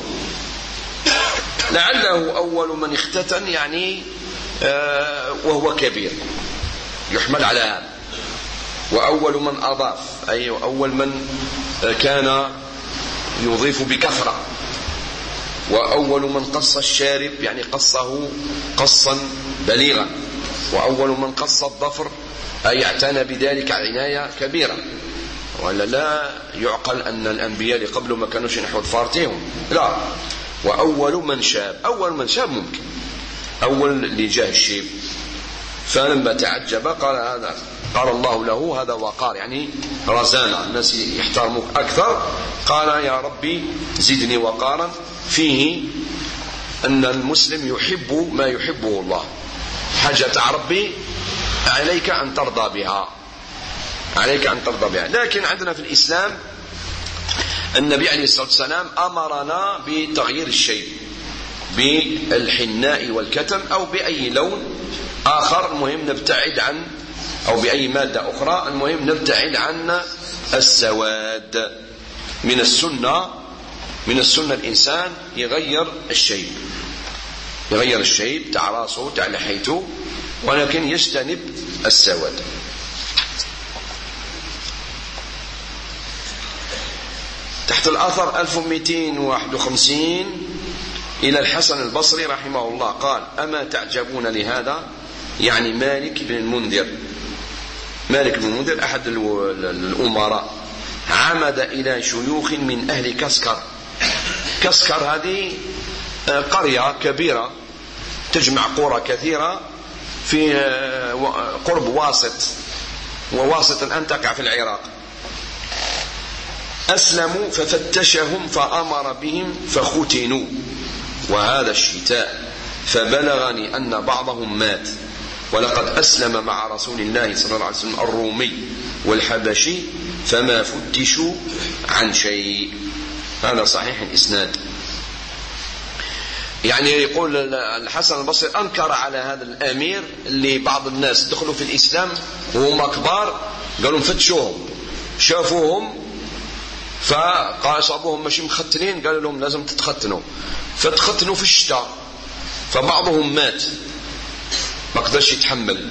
لعله أول من اختتن يعني وهو كبير، يحمل على هذا. وأول من أضاف أي أول من كان يضيف بكثرة. وأول من قص الشارب يعني قصه قصا بليغا. وأول من قص الظفر أي اعتنى بذلك عناية كبيرة. ولا لا يعقل أن الأنبياء اللي قبله ما كانوش ينحوا ظفارتهم، لا. وأول من شاب، أول من شاب ممكن أول اللي جاه الشيب. فلما تعجب قال: هذا قال الله له هذا وقار، يعني رزانة، الناس يحترموك أكثر. قال: يا ربي زدني وقارا. فيه أن المسلم يحب ما يحبه الله. حاجة ربي عليك أن ترضى بها، عليك أن ترضى بها. لكن عندنا في الإسلام النبي عليه الصلاة والسلام أمرنا بتغيير الشيء بالحناء والكتم أو بأي لون آخر، المهم نبتعد عن، أو بأي مادة أخرى، المهم نبتعد عن السواد. من السنة الإنسان يغير الشيب، يغير الشيب تاع راسه تاع لحيته، ولكن يجتنب السواد. تحت الأثر 1251 إلى الحسن البصري رحمه الله قال: أما تعجبون لهذا؟ يعني مالك بن المنذر. مالك بن المنذر أحد الأمراء، عمد إلى شيوخ من أهل كسكر. كسكر هذه قرية كبيرة تجمع قرى كثيرة في قرب واسط، وواسط الآن تقع في العراق. أسلموا ففتشهم فأمر بهم فختنوا، وهذا الشتاء، فبلغني أن بعضهم مات. ولقد أسلم مع رسول الله صلى الله عليه وسلم الرومي والحبشي فما فتشوا عن شيء. هذا صحيح الإسناد. يعني يقول الحسن البصري أنكر على هذا الأمير اللي بعض الناس دخلوا في الإسلام وهم كبار، قالوا فتشوهم، شافوهم فقال صابوهم ماشي مختنين، قالوا لهم لازم تتختنوا، فتختنوا في الشتاء، فبعضهم مات ما قدرش يتحمل.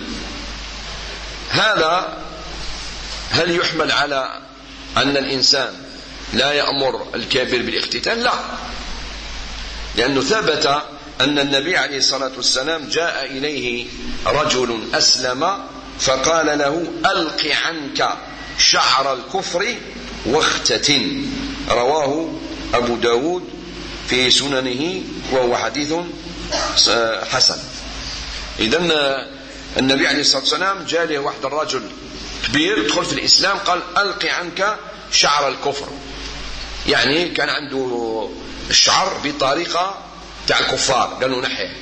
هذا هل يحمل على أن الإنسان لا يأمر الكبير بالاختتان؟ لا، لأنه ثبت أن النبي عليه الصلاة والسلام جاء إليه رجل أسلم فقال له: ألق عنك شعر الكفر واختتن. رواه أبو داود في سننه وهو حديث حسن. إذن النبي عليه الصلاة والسلام جاء له واحد الرجل كبير يدخل في الإسلام، قال: ألق عنك شعر الكفر، يعني كان عنده الشعر بطريقة تاع الكفار، قالوا نحيه.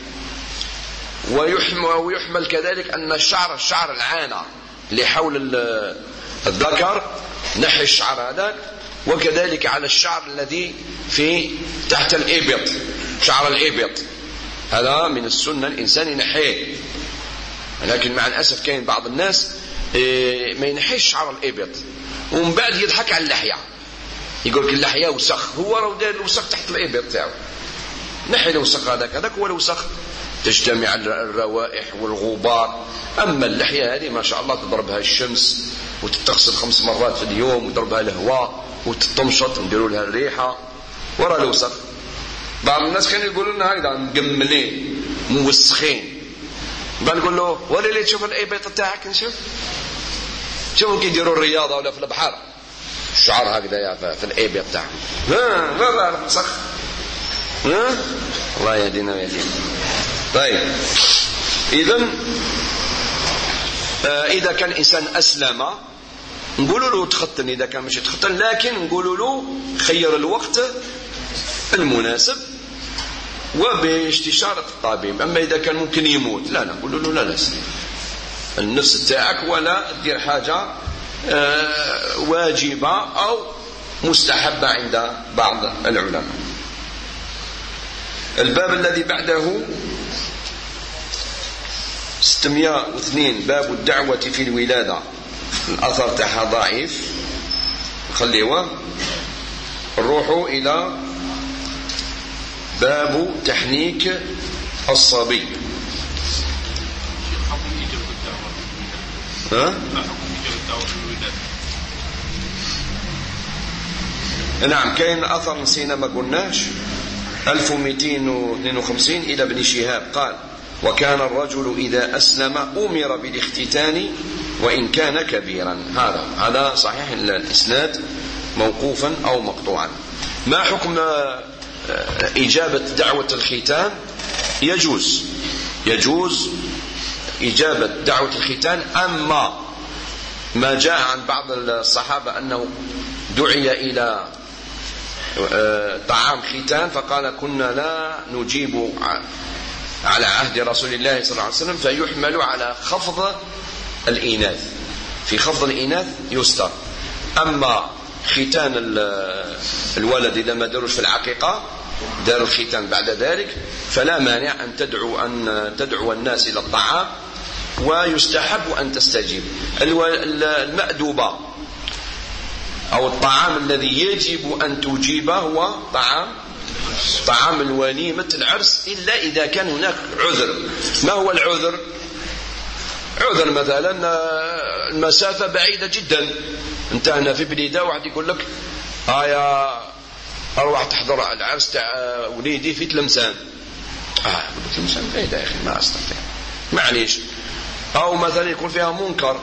ويحمل كذلك أن الشعر العانة اللي حول الذكر نحي الشعر هذاك، وكذلك على الشعر الذي في تحت الإبط، شعر الإبط هذا من السنة الإنسان ينحيه. لكن مع الأسف كاين بعض الناس ما ينحيش شعر الإبط ومن بعد يضحك على اللحية، يقول لك اللحية وسخ، هو راه داير الوسخ تحت الإبط تاعو، نحي الوسخ هذاك هو الوسخ، تجتمع الروائح والغبار. أما اللحية هذه ما شاء الله تضربها الشمس وتتغسل 5 مرات في اليوم، وتضربها الهواء وتتمشط، نديروا لها الريحة ورا الوسخ. بعض الناس كانوا يقولوا لنا هكذا مقملين موسخين، بنقول له ولي تشوف الإبط تاعك، نشوف شوفوا كي يديروا الرياضة ولا في البحر، الشعر هكذا في الإبط تاعهم، لا مسخ، الله يهدينا ويهدينا. طيب إذا كان إنسان أسلم نقولوا له تختن، إذا كان مش تختن، لكن نقولوا له خير الوقت المناسب وباستشارة الطبيب. أما إذا كان ممكن يموت، لا نقول له لا النفس تاعك، ولا تدير حاجة واجبة أو مستحبة عند بعض العلماء. الباب الذي بعده 602 باب الدعوة في الولادة، الأثر تاعها ضعيف، خليوه. نروحوا إلى باب تحنيك الصبي. نعم، كاين أثر نسينا ما قلناش، 1252 إلى ابن شهاب قال: وكان الرجل إذا أسلم أمر بالاختتان وإن كان كبيرا. هذا صحيح الإسناد موقوفا أو مقطوعا. ما حكم إجابة دعوة الختان؟ يجوز إجابة دعوة الختان. أما ما جاء عن بعض الصحابة أنه دعي إلى طعام ختان فقال: كنا لا نجيب على عهد رسول الله صلى الله عليه وسلم، فيحمل على خفض الإناث، في خفض الإناث يستر. أما ختان الولد إذا ما داروش في العقيقة، دار الختان بعد ذلك، فلا مانع أن تدعو الناس إلى الطعام، ويستحب أن تستجيب. المأدوبة أو الطعام الذي يجب أن تجيبه هو طعام الوليمة العرس، إلا إذا كان هناك عذر. ما هو العذر؟ عذر مثلا المسافة بعيدة جدا، انت هنا في بليدة واحد يقول لك أروح تحضر العرس تاع وليدي في تلمسان، تلمسان بعيدة يا أخي ما أستطيع، معليش. أو مثلا يكون فيها منكر.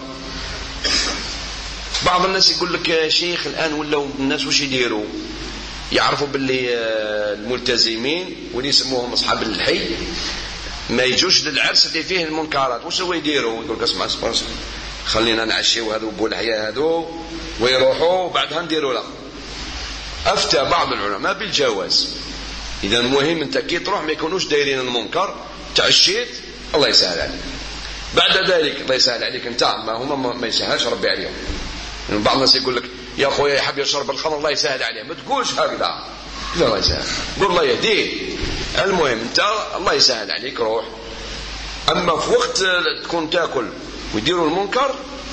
بعض الناس يقول لك يا شيخ الآن ولاو الناس وش يديروا؟ يعرفوا باللي الملتزمين واللي يسموهم أصحاب الحي ما يجوش للعرس اللي فيه المنكرات، وش هو يديروا؟ يقول لك اسمع خلينا نعشيو هذو بولحيا هذو ويروحوا وبعدها نديروا له. أفتى بعض العلماء بالجواز. إذا المهم أنت كي تروح ما يكونوش دايرين المنكر، تعشيت الله يسهل عليك، بعد ذلك الله يسهل عليك أنت، ما هم ما يسهلش ربي عليهم. يعني بعض الناس يقول لك يا أخويا يحب يشرب الخمر الله يسهل عليه، ما تقولش هكذا، لا الله يسهل، قول الله يهديه. المهم أنت الله يسهل عليك روح. أما في وقت تكون تأكل ويديروا المنكر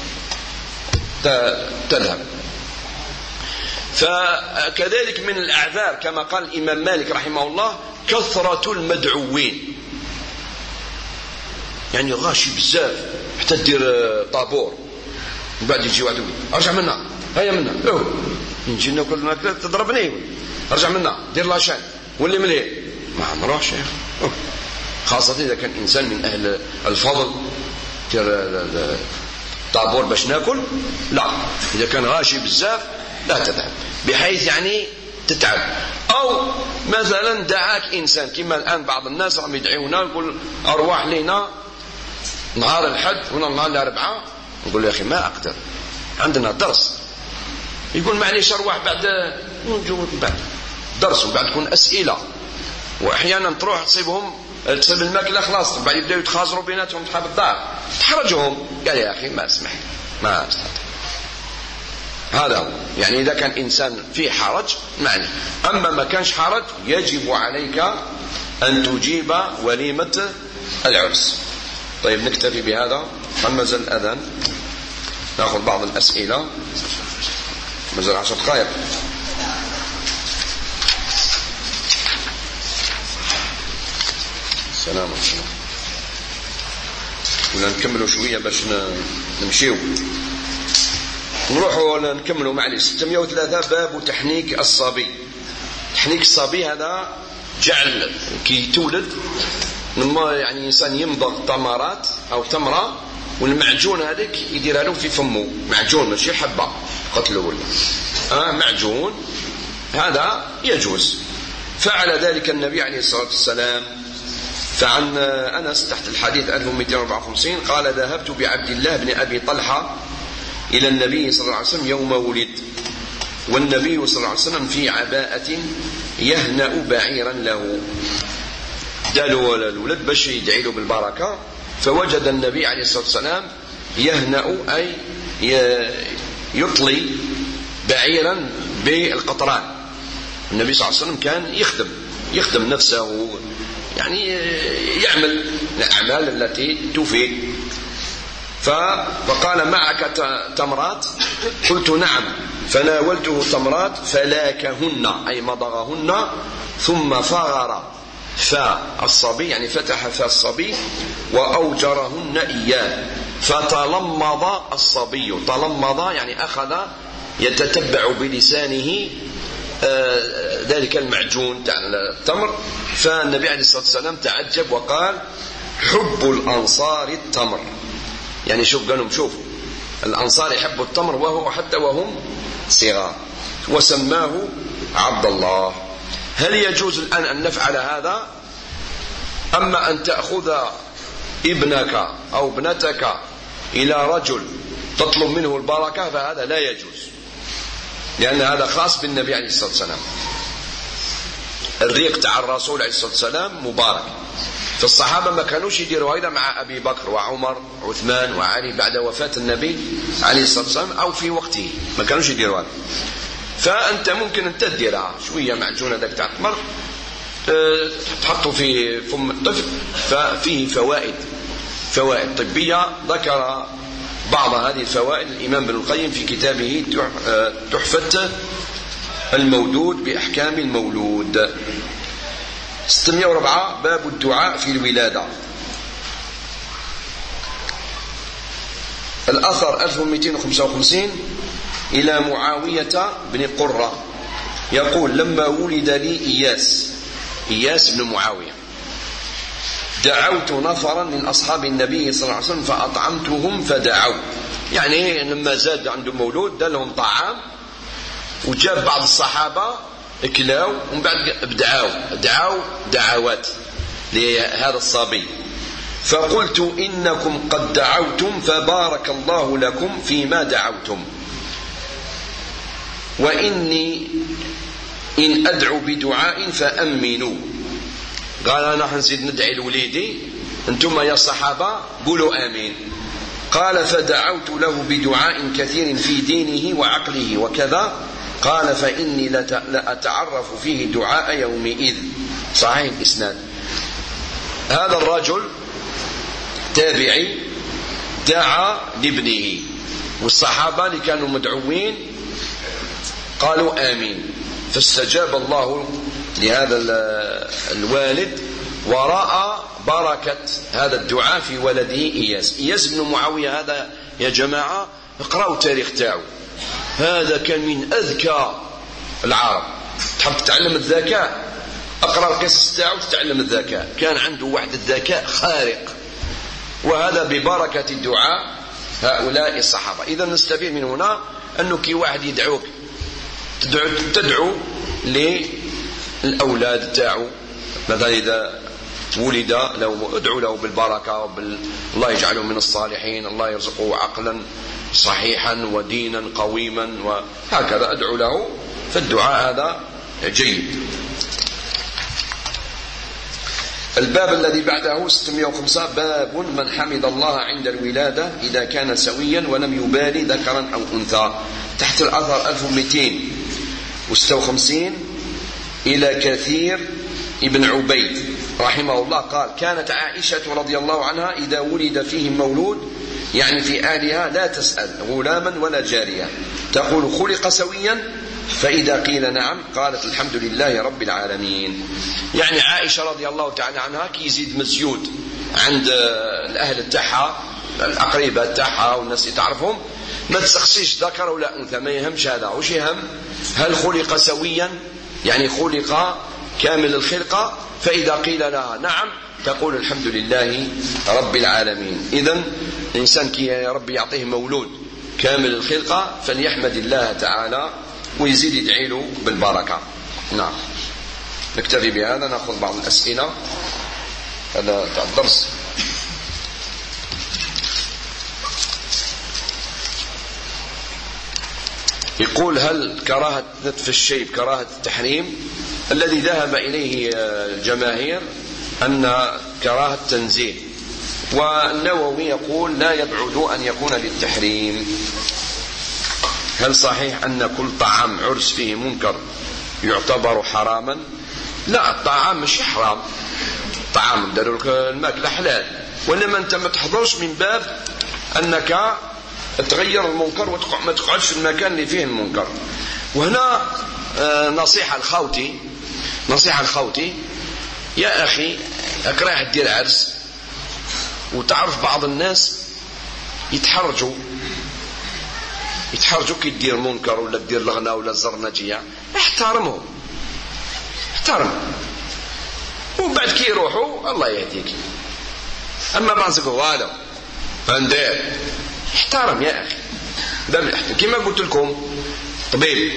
تذهب. فكذلك من الأعذار كما قال الإمام مالك رحمه الله كثرة المدعوين، يعني غاشي بزاف حتى تدير طابور، بعد يجي واحد يقول ارجع منا، هيا منا، نجي ناكل تضربني، ارجع منا دير لاشان واللي مليح ما نروحش، خاصة إذا كان إنسان من أهل الفضل دير طابور باش ناكل، لا. إذا كان غاشي بزاف لا تذهب، بحيث يعني تتعب. أو مثلا دعاك إنسان كما الآن بعض الناس راهم يدعونا يقول أرواح لنا نهار الحد ولا نهار الأربعاء، نقول له يا أخي ما أقدر عندنا درس، يقول معليش أرواح بعد درس وبعد تكون أسئلة، وأحيانا تروح تصيب الماكلة خلاص بعد يبدأوا يتخاصروا بيناتهم أصحاب الدار تحرجهم، قال يا أخي ما أسمح ما أستطيع. هذا هو يعني إذا كان إنسان في حرج معني. أما ما كانش حرج يجب عليك أن تجيب وليمة العرس. طيب نكتفي بهذا، مازال الأذان، نأخذ بعض الأسئلة، مازال 10 دقائق. السلام عليكم. ولا نكملوا شوية باش نمشيو نروحوا ولا نكملوا معليش. 603 باب تحنيك الصبي. تحنيك الصبي هذا جعل كي تولد لما يعني إنسان يمضغ تمرات أو تمرة والمعجون هذاك يديرها له في فمه، معجون ماشي حبة قتله ولا معجون، هذا يجوز. فعل ذلك النبي عليه الصلاة والسلام. فعن أنس تحت الحديث 1254 قال ذهبت بعبد الله بن أبي طلحة إلى النبي صلى الله عليه وسلم يوم ولد، والنبي صلى الله عليه وسلم في عباءة يهنأ بعيرا له. دالوا الولد باش يدعي له بالبركة، فوجد النبي عليه الصلاة والسلام يهنأ أي يطلي بعيرا بالقطران. النبي صلى الله عليه وسلم كان يخدم نفسه، يعني يعمل الأعمال التي تفيد. فقال معك تمرات؟ قلت نعم، فناولته تمرات فلاكهن أي مضغهن، ثم فغر فالصبي يعني فتح فالصبي وأوجرهن إياه، فتلمض الصبي. تلمض يعني أخذ يتتبع بلسانه ذلك المعجون تاع التمر. فالنبي عليه الصلاة والسلام تعجب وقال حب الأنصار التمر، يعني شوف قالوا شوفوا الأنصار يحبوا التمر وهو حتى وهم صغار، وسماه عبد الله. هل يجوز الآن أن نفعل هذا؟ أما أن تأخذ ابنك أو ابنتك إلى رجل تطلب منه البركة فهذا لا يجوز، لأن هذا خاص بالنبي عليه الصلاة والسلام. الريق تاع الرسول عليه الصلاة والسلام مبارك. فالصحابة ما كانوش يديروا هذا مع أبي بكر وعمر وعثمان وعلي بعد وفاة النبي عليه الصلاة والسلام أو في وقته، ما كانوش يديروا هذا. فأنت ممكن أن تديرها شوية معجون هذاك تاع التمر تحطه في فم الطفل، ففيه فوائد طبية. ذكر بعض هذه الفوائد الإمام ابن القيم في كتابه تحفة المولود بأحكام المولود. 604 باب الدعاء في الولادة. الأثر 1255 إلى معاوية بن قرة يقول لما ولد لي إياس بن معاوية دعوت نفرا من أصحاب النبي صلى الله عليه وسلم فأطعمتهم فدعوا، يعني لما زاد عندهم مولود دار لهم طعام، وجاب بعض الصحابة اكلاو ومن بعد دعاوا دعوات لهذا الصبي. فقلت إنكم قد دعوتم فبارك الله لكم فيما دعوتم، وإني إن أدعو بدعاء فأمنوا. قال أنا حنزيد ندعي لوليدي، أنتم يا صحابة قولوا آمين. قال فدعوت له بدعاء كثير في دينه وعقله وكذا. قال فإني لأتعرف فيه دعاء يومئذ. صحيح الإسناد. هذا الرجل تابعي دعا لابنه، والصحابة اللي كانوا مدعوين قالوا آمين، فاستجاب الله لهذا الوالد ورأى بركة هذا الدعاء في ولده إياس بن معاوية. هذا يا جماعة اقرأوا التاريخ تاعه، هذا كان من أذكى العرب. تحب تتعلم الذكاء اقرأ القصص تاعه تتعلم الذكاء، كان عنده واحد الذكاء خارق، وهذا ببركة الدعاء هؤلاء الصحابة. إذا نستفيد من هنا أنه كي واحد يدعوك تدعو للأولاد تاعو، مثلا إذا ولد له ادعو له بالبركة الله يجعله من الصالحين، الله يرزقه عقلا صحيحا ودينا قويما، وهكذا ادعو له. فالدعاء هذا جيد. الباب الذي بعده 605 باب من حمد الله عند الولادة إذا كان سويا ولم يبالي ذكرا أو أنثى. تحت الأثر 1256 إلى كثير ابن عبيد رحمه الله قال كانت عائشة رضي الله عنها إذا ولد فيه مولود يعني في أهلها لا تسأل غلاما ولا جارية، تقول خلق سويا فإذا قيل نعم قالت الحمد لله رب العالمين. يعني عائشة رضي الله تعالى عنها كي يزيد مزيود عند الأهل تاعها الأقرباء تاعها والناس اللي تعرفهم ما تسقسيش ذكر ولا أنثى، ما يهمش هذا. وش يهم؟ هل خلق سويا، يعني خلق كامل الخلقة؟ فإذا قيل لها نعم تقول الحمد لله رب العالمين. إذن الإنسان كي يا رب يعطيه مولود كامل الخلقة فليحمد الله تعالى ويزيد يدعي له بالبركة. نعم، نكتفي بهذا، نأخذ بعض الأسئلة هذا تاع الدرس. يقول هل كراهة نتف الشيب كراهة التحريم؟ الذي ذهب إليه الجماهير أن كراهة تنزيه، والنووي يقول لا يبعد أن يكون للتحريم. هل صحيح أن كل طعام عرس فيه منكر يعتبر حراما؟ لا، الطعام مش حرام، طعام داروا لك الماكلة حلال، وإنما أنت ما تحضرش من باب أنك تغير المنكر وما تقعدش في المكان اللي فيه المنكر. وهنا نصيحة الخوتي، يا أخي رايح تدير عرس وتعرف بعض الناس يتحرجوا كي تدير منكر ولا تدير لغنا ولا الزرنجية، احترمهم وبعد كي يروحوا الله يهديك. أما بعضك هذا فندير احترم يا أخي. كما قلت لكم طبيب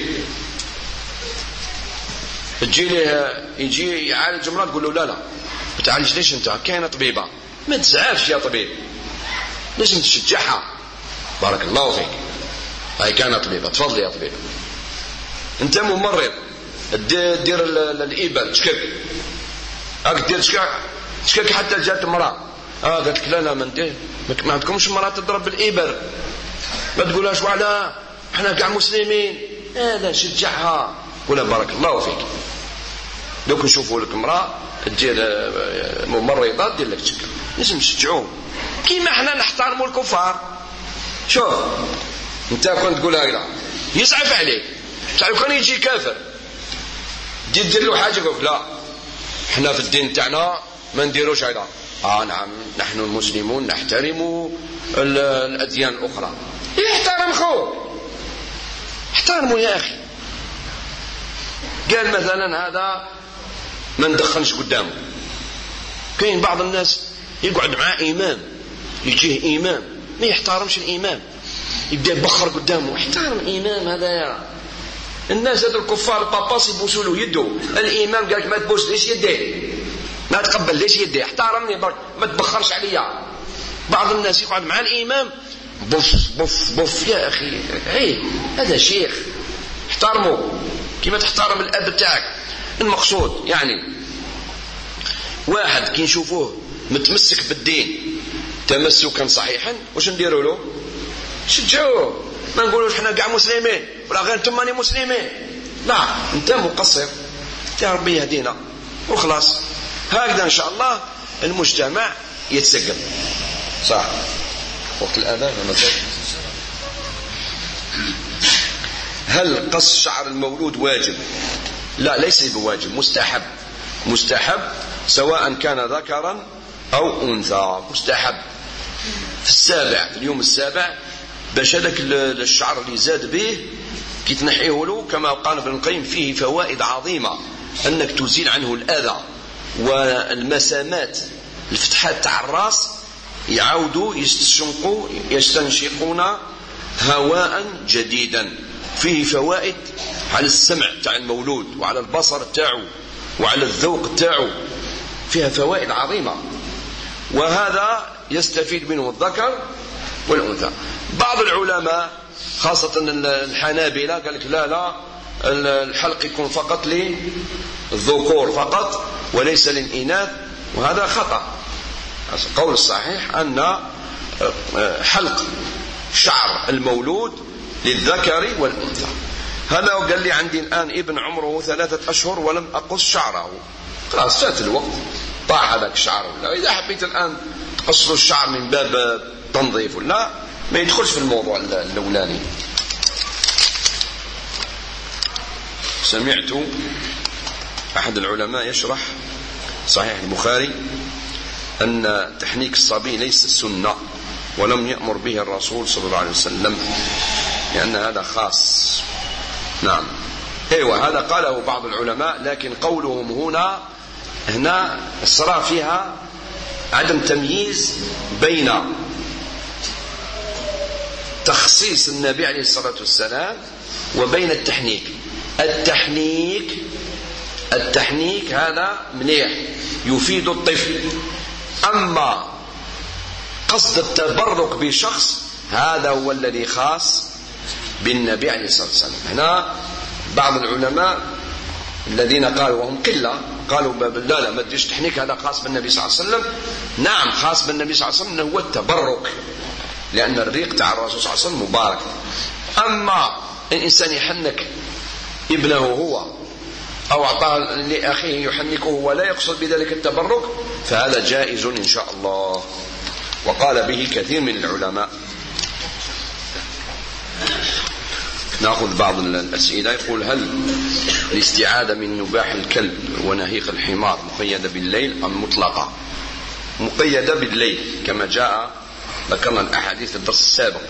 يجي يعالج مرض تقول له لا بتعالج ليش انت كاينه طبيبه، ما تزعلش يا طبيب، لازم تشجعها. بارك الله فيك، هاي كانت طبيبه، تفضل يا طبيب. انت ممرض دير الإبل تشكك دير تشكك حتى جات امراه قالت لك لا ما عندكمش مراه تضرب بالإبر، ما تقولهاش وعلا احنا كاع مسلمين، هذا شجعها ولا بارك الله فيك. دوك نشوفوا لك امراه تجي ممرضه دير لك تشكك، لازم نشجعوهم كيما احنا نحترموا الكفار. شوف انت كنت تقولها لا يصعب عليك، تعرف كان يجي كافر دير له حاجه يقول لا احنا في الدين تاعنا ما نديروش هذا. نعم نحن المسلمون نحترم الأديان الأخرى. احترم خوك، احترموا يا أخي. قال مثلا هذا ما ندخنش قدامه، كاين بعض الناس يقعد مع إمام يجيه إمام ما يحترمش الإمام، يبدأ يبخر قدامه. احترم الإمام هذا يا الناس هذو الكفار باباس يبوسوا له يده، الإمام قال لك ما تبوس ليش يديه، ما تقبل ليش يديه، احترمني برك ما تبخرش عليا. بعض الناس يقعد مع الإمام بف يا أخي عيب، هذا شيخ، احترمه كما تحترم الأب تاعك. المقصود يعني واحد كي نشوفوه متمسك بالدين تمسكا صحيحا واش نديروا له؟ شجعوه، ما نقولوش احنا كاع مسلمين ولا غير انتم ماني مسلمين، لا انت مقصر، يا ربي يهدينا وخلاص. هكذا ان شاء الله المجتمع يتسقم. صح وقت الأذان مثلا. هل قص شعر المولود واجب؟ لا ليس بواجب، مستحب سواء كان ذكرا أو أنثى، مستحب. في اليوم السابع باش هذاك الشعر اللي زاد به كي تنحيه له كما قال ابن القيم فيه فوائد عظيمة، أنك تزيل عنه الأذى والمسامات الفتحات تاع الراس، يعودوا يستنشقون هواء جديدا. فيه فوائد على السمع تاع المولود وعلى البصر تاعه وعلى الذوق تاعه، فيها فوائد عظيمة، وهذا يستفيد منه الذكر والأنثى. بعض العلماء خاصة الحنابلة قال لك لا الحلق يكون فقط للذكور فقط وليس للإناث، وهذا خطأ. القول الصحيح أن حلق شعر المولود للذكر والأنثى. هذا قال لي عندي الآن ابن عمره 3 أشهر ولم أقص شعره، خلاص فات الوقت طاح هذاك الشعر. ولا إذا حبيت الآن تقص الشعر من باب تنظيف ولا ما يدخلش في الموضوع الأولاني. سمعت أحد العلماء يشرح صحيح البخاري أن تحنيك الصبي ليس سنة ولم يأمر به الرسول صلى الله عليه وسلم لأن هذا خاص. نعم أيوة هذا قاله بعض العلماء، لكن قولهم هنا صار فيها عدم تمييز بين تخصيص النبي عليه الصلاة والسلام وبين التحنيك. التحنيك هذا مليح يفيد الطفل، أما قصد التبرك بشخص هذا هو الذي خاص بالنبي عليه الصلاة والسلام. هنا بعض العلماء الذين قالوا وهم قلة قالوا لا ما تديش تحنيك، هذا خاص بالنبي صلى الله عليه وسلم. نعم خاص بالنبي صلى الله عليه وسلم هو التبرك، لأن الريق تاع الرسول صلى الله عليه وسلم مبارك. أما الإنسان يحنك ابنه هو أو أعطاه لأخيه يحنكه ولا يقصد بذلك التبرك فهذا جائز إن شاء الله، وقال به كثير من العلماء. نأخذ بعض الأسئلة. يقول هل الاستعاذة من نباح الكلب ونهيق الحمار مقيدة بالليل أم مطلقة؟ مقيدة بالليل كما جاء ذكرنا الأحاديث في الدرس السابق.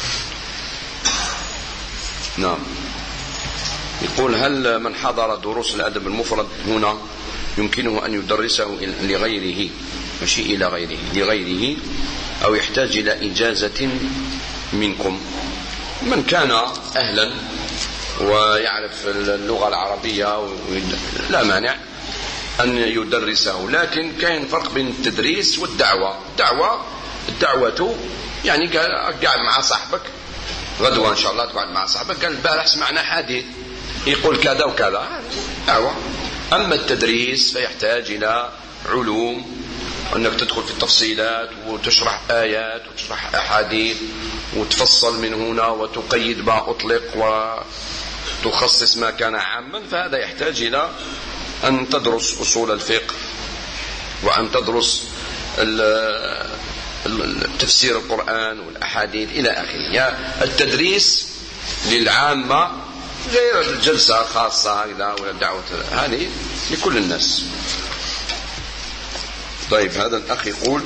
نعم. يقول هل من حضر دروس الأدب المفرد هنا يمكنه أن يدرسه لغيره ماشي إلى غيره لغيره أو يحتاج إلى إجازة منكم؟ من كان أهلا ويعرف اللغة العربية لا مانع أن يدرسه، لكن كاين فرق بين التدريس والدعوة. الدعوة يعني قاعد مع صاحبك غدوة إن شاء الله تقعد مع صاحبك قال البارح سمعنا حديث يقول كذا وكذا دعوة. أما التدريس فيحتاج إلى علوم، أنك تدخل في التفصيلات وتشرح آيات وتشرح أحاديث وتفصل من هنا وتقيد ما أطلق وتخصص ما كان عاما، فهذا يحتاج إلى أن تدرس أصول الفقه وأن تدرس تفسير القرآن والأحاديث إلى آخره. يعني التدريس للعامة غير الجلسة خاصة هكذا ولا الدعوة هذه لكل الناس. طيب هذا الأخ يقول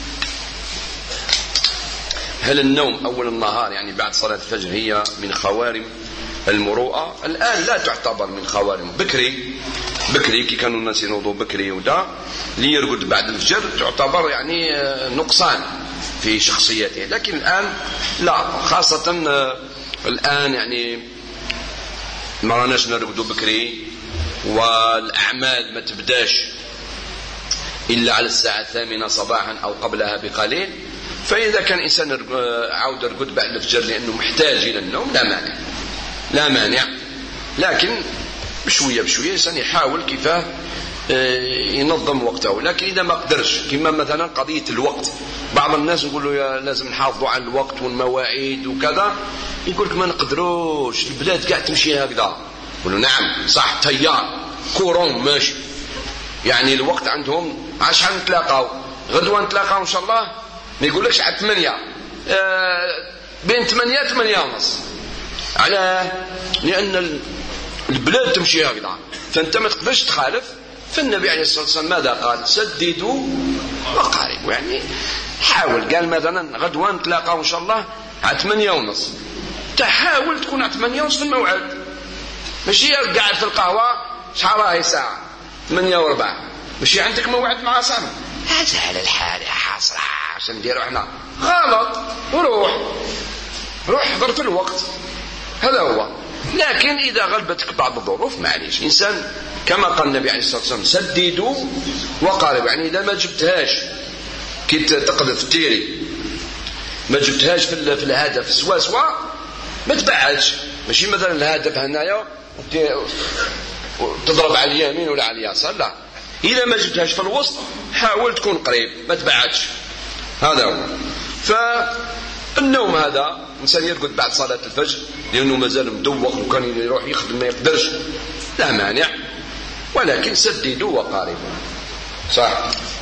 هل النوم أول النهار يعني بعد صلاة الفجر هي من خوارم المروءة؟ الآن لا تعتبر من خوارم. بكري كي كانوا الناس ينوضوا بكري ودا اللي يرقد بعد الفجر تعتبر يعني نقصان في شخصيته، لكن الآن لا، خاصة الآن يعني ما راناش نرقدوا بكري والأعمال ما تبداش إلا على الساعة 8 صباحا أو قبلها بقليل، فإذا كان إنسان عاود يرقد بعد الفجر لأنه محتاج إلى النوم لا مانع، لكن بشوية الإنسان يحاول كيفاه ينظم وقته. لكن إذا ما قدرش كما مثلا قضية الوقت، بعض الناس يقولوا لازم نحافظوا على الوقت والمواعيد وكذا، يقولك ما نقدروش البلاد قاعد تمشي هكذا. يقولوا نعم صح تيار كورون ماشي، يعني الوقت عندهم عشان نتلاقاو غدوة نتلاقاو إن شاء الله، ما يقولكش على 8 بين 8 ونص. علاه؟ لأن البلاد تمشي هكذا، فأنت ما تقدرش تخالف. فالنبي عليه الصلاة والسلام ماذا قال؟ سددوا وقاربوا، يعني حاول. قال مثلا غدوة نتلاقاو إن شاء الله على 8 ونص، تحاول تكون على 8 ونص في الموعد، ماشي قاعد في القهوة شحال راهي ساعة 8 وربع، ماشي عندك موعد مع صاحبك. هذا على الحال حاصرة عشان نديرو احنا غلط. روح حضر في الوقت، هذا هو. لكن إذا غلبتك بعض الظروف معليش، إنسان كما قال النبي عليه الصلاة والسلام سددوا وقاربوا، يعني إذا ما جبتهاش كي تقذف تيري ما جبتهاش في الهدف سوا ما تبعدش، ماشي مثلا الهدف هنايا تضرب على اليمين ولا على اليسار، لا، إذا ما جبتهاش في الوسط حاول تكون قريب ما تبعدش، هذا هو. فالنوم هذا إنسان يرقد بعد صلاة الفجر لأنه مازال مدوق وكان يروح يخدم ما يقدرش، لا مانع، ولكن سددوا وقاربوا. صح.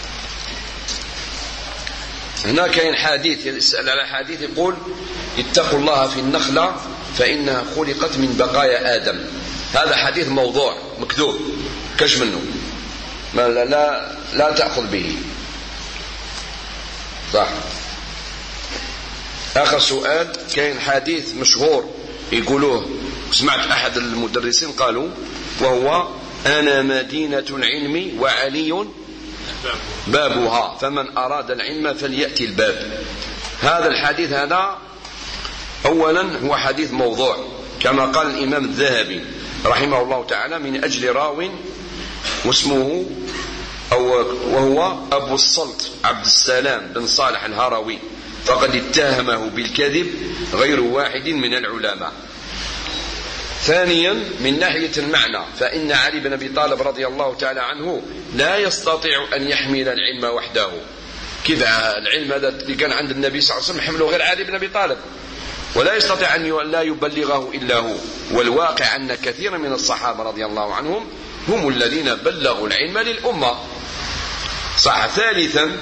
هنا كاين حديث يسأل على حديث يقول اتقوا الله في النخلة فإنها خلقت من بقايا آدم هذا حديث موضوع مكذوب كش منه، لا تأخذ به. صح. آخر سؤال، كاين حديث مشهور يقولوه، سمعت أحد المدرسين قالوا، وهو أنا مدينة العلم وعلي بابها فمن أراد العلم فليأتي الباب. هذا الحديث هذا أولا هو حديث موضوع كما قال الإمام الذهبي رحمه الله تعالى، من أجل راو واسمه وهو أبو السلط عبد السلام بن صالح الهروي، فقد اتهمه بالكذب غير واحد من العلماء. ثانيا من ناحية المعنى، فإن علي بن أبي طالب رضي الله تعالى عنه لا يستطيع أن يحمل العلم وحده. كيف العلم هذا اللي كان عند النبي صلى الله عليه وسلم حمله غير علي بن أبي طالب، ولا يستطيع أن لا يبلغه إلا هو. والواقع أن كثير من الصحابة رضي الله عنهم هم الذين بلغوا العلم للأمة. صح. ثالثا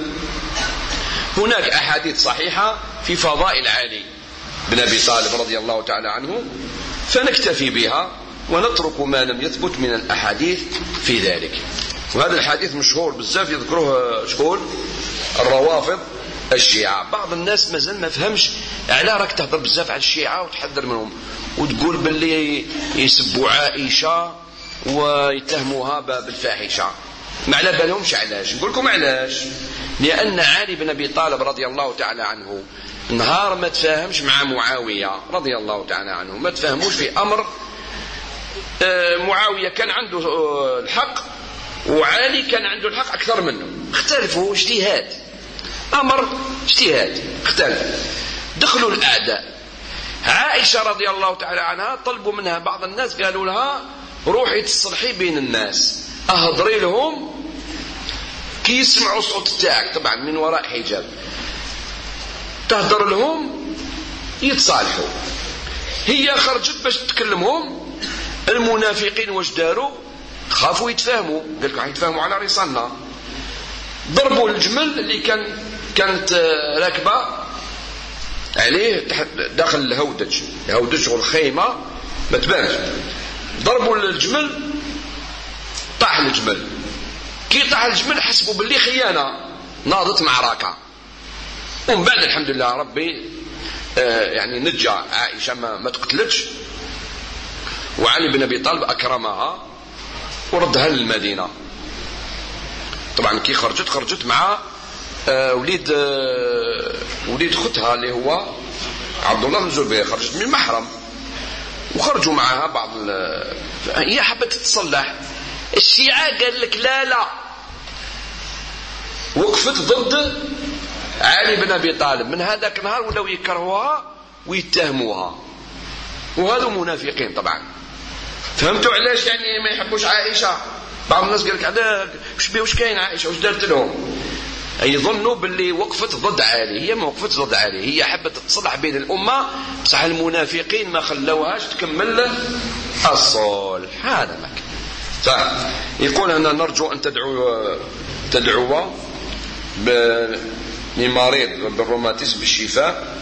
هناك أحاديث صحيحة في فضائل علي بن أبي طالب رضي الله تعالى عنه، فنكتفي بها ونترك ما لم يثبت من الأحاديث في ذلك. وهذا الحديث مشهور بزاف يذكروه شكون؟ الروافض الشيعة. بعض الناس مازال ما فهمش على راك تهضر بزاف على الشيعة وتحذر منهم وتقول باللي يسبوا عائشة ويتهموها بالفاحشة. ما على بالهمش علاش. نقول لكم علاش. لأن علي بن أبي طالب رضي الله تعالى عنه نهار ما تفاهمش مع معاوية رضي الله تعالى عنه، ما تفاهموش في أمر. معاوية كان عنده الحق وعلي كان عنده الحق أكثر منه، اختلفوا اجتهاد، أمر اجتهاد اختلف، دخلوا الأعداء. عائشة رضي الله تعالى عنها طلبوا منها بعض الناس، قالوا لها روحي تصلحي بين الناس، أهضري لهم كي يسمعوا الصوت تاعك، طبعا من وراء حجاب، تهضر لهم يتصالحوا. هي خرجت باش تكلمهم، المنافقين واش داروا؟ خافوا يتفاهموا، قال لك يتفاهموا على رسالنا. ضربوا الجمل اللي كانت راكبه عليه داخل الهودج والخيمه ما تبانش. ضربوا الجمل، طاح الجمل. كي طاح الجمل حسبوا باللي خيانه، ناضت معركه. ومن بعد الحمد لله ربي يعني نجى عائشه، ما تقتلتش، وعلي بن ابي طالب اكرمها وردها للمدينه. طبعا كي خرجت مع وليد اختها اللي هو عبد الله بن الزبير، خرجت من محرم وخرجوا معها بعض هي حبت تتصلح. الشيعة قال لك لا، وقفت ضد علي بن أبي طالب. من هذاك النهار ولاو يكرهوها ويتهموها، وهذو منافقين طبعا. فهمتوا علاش يعني ما يحبوش عائشة؟ بعض الناس قال لك علاش واش كاين عائشة واش دارت لهم؟ يظنوا باللي وقفت ضد علي. هي ما وقفت ضد علي، هي حبت تصلح بين الأمة، بصح المنافقين ما خلوهاش تكمل الصلح. هذا ما كان. يقول أنا نرجو أن تدعو لمريض بالروماتيزم بالشفاء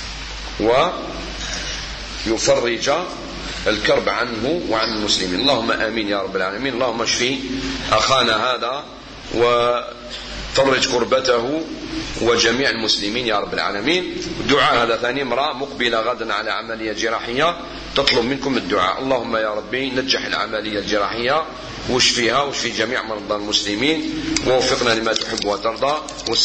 ويفرج الكرب عنه وعن المسلمين. اللهم آمين يا رب العالمين. اللهم اشفي أخانا هذا وفرج كربته وجميع المسلمين يا رب العالمين. الدعاء هذا ثاني، امرأة مقبلة غدا على عملية جراحية تطلب منكم الدعاء. اللهم يا ربي نجح العملية الجراحية واشفيها واشفي جميع مرضى المسلمين، ووفقنا لما تحب وترضى.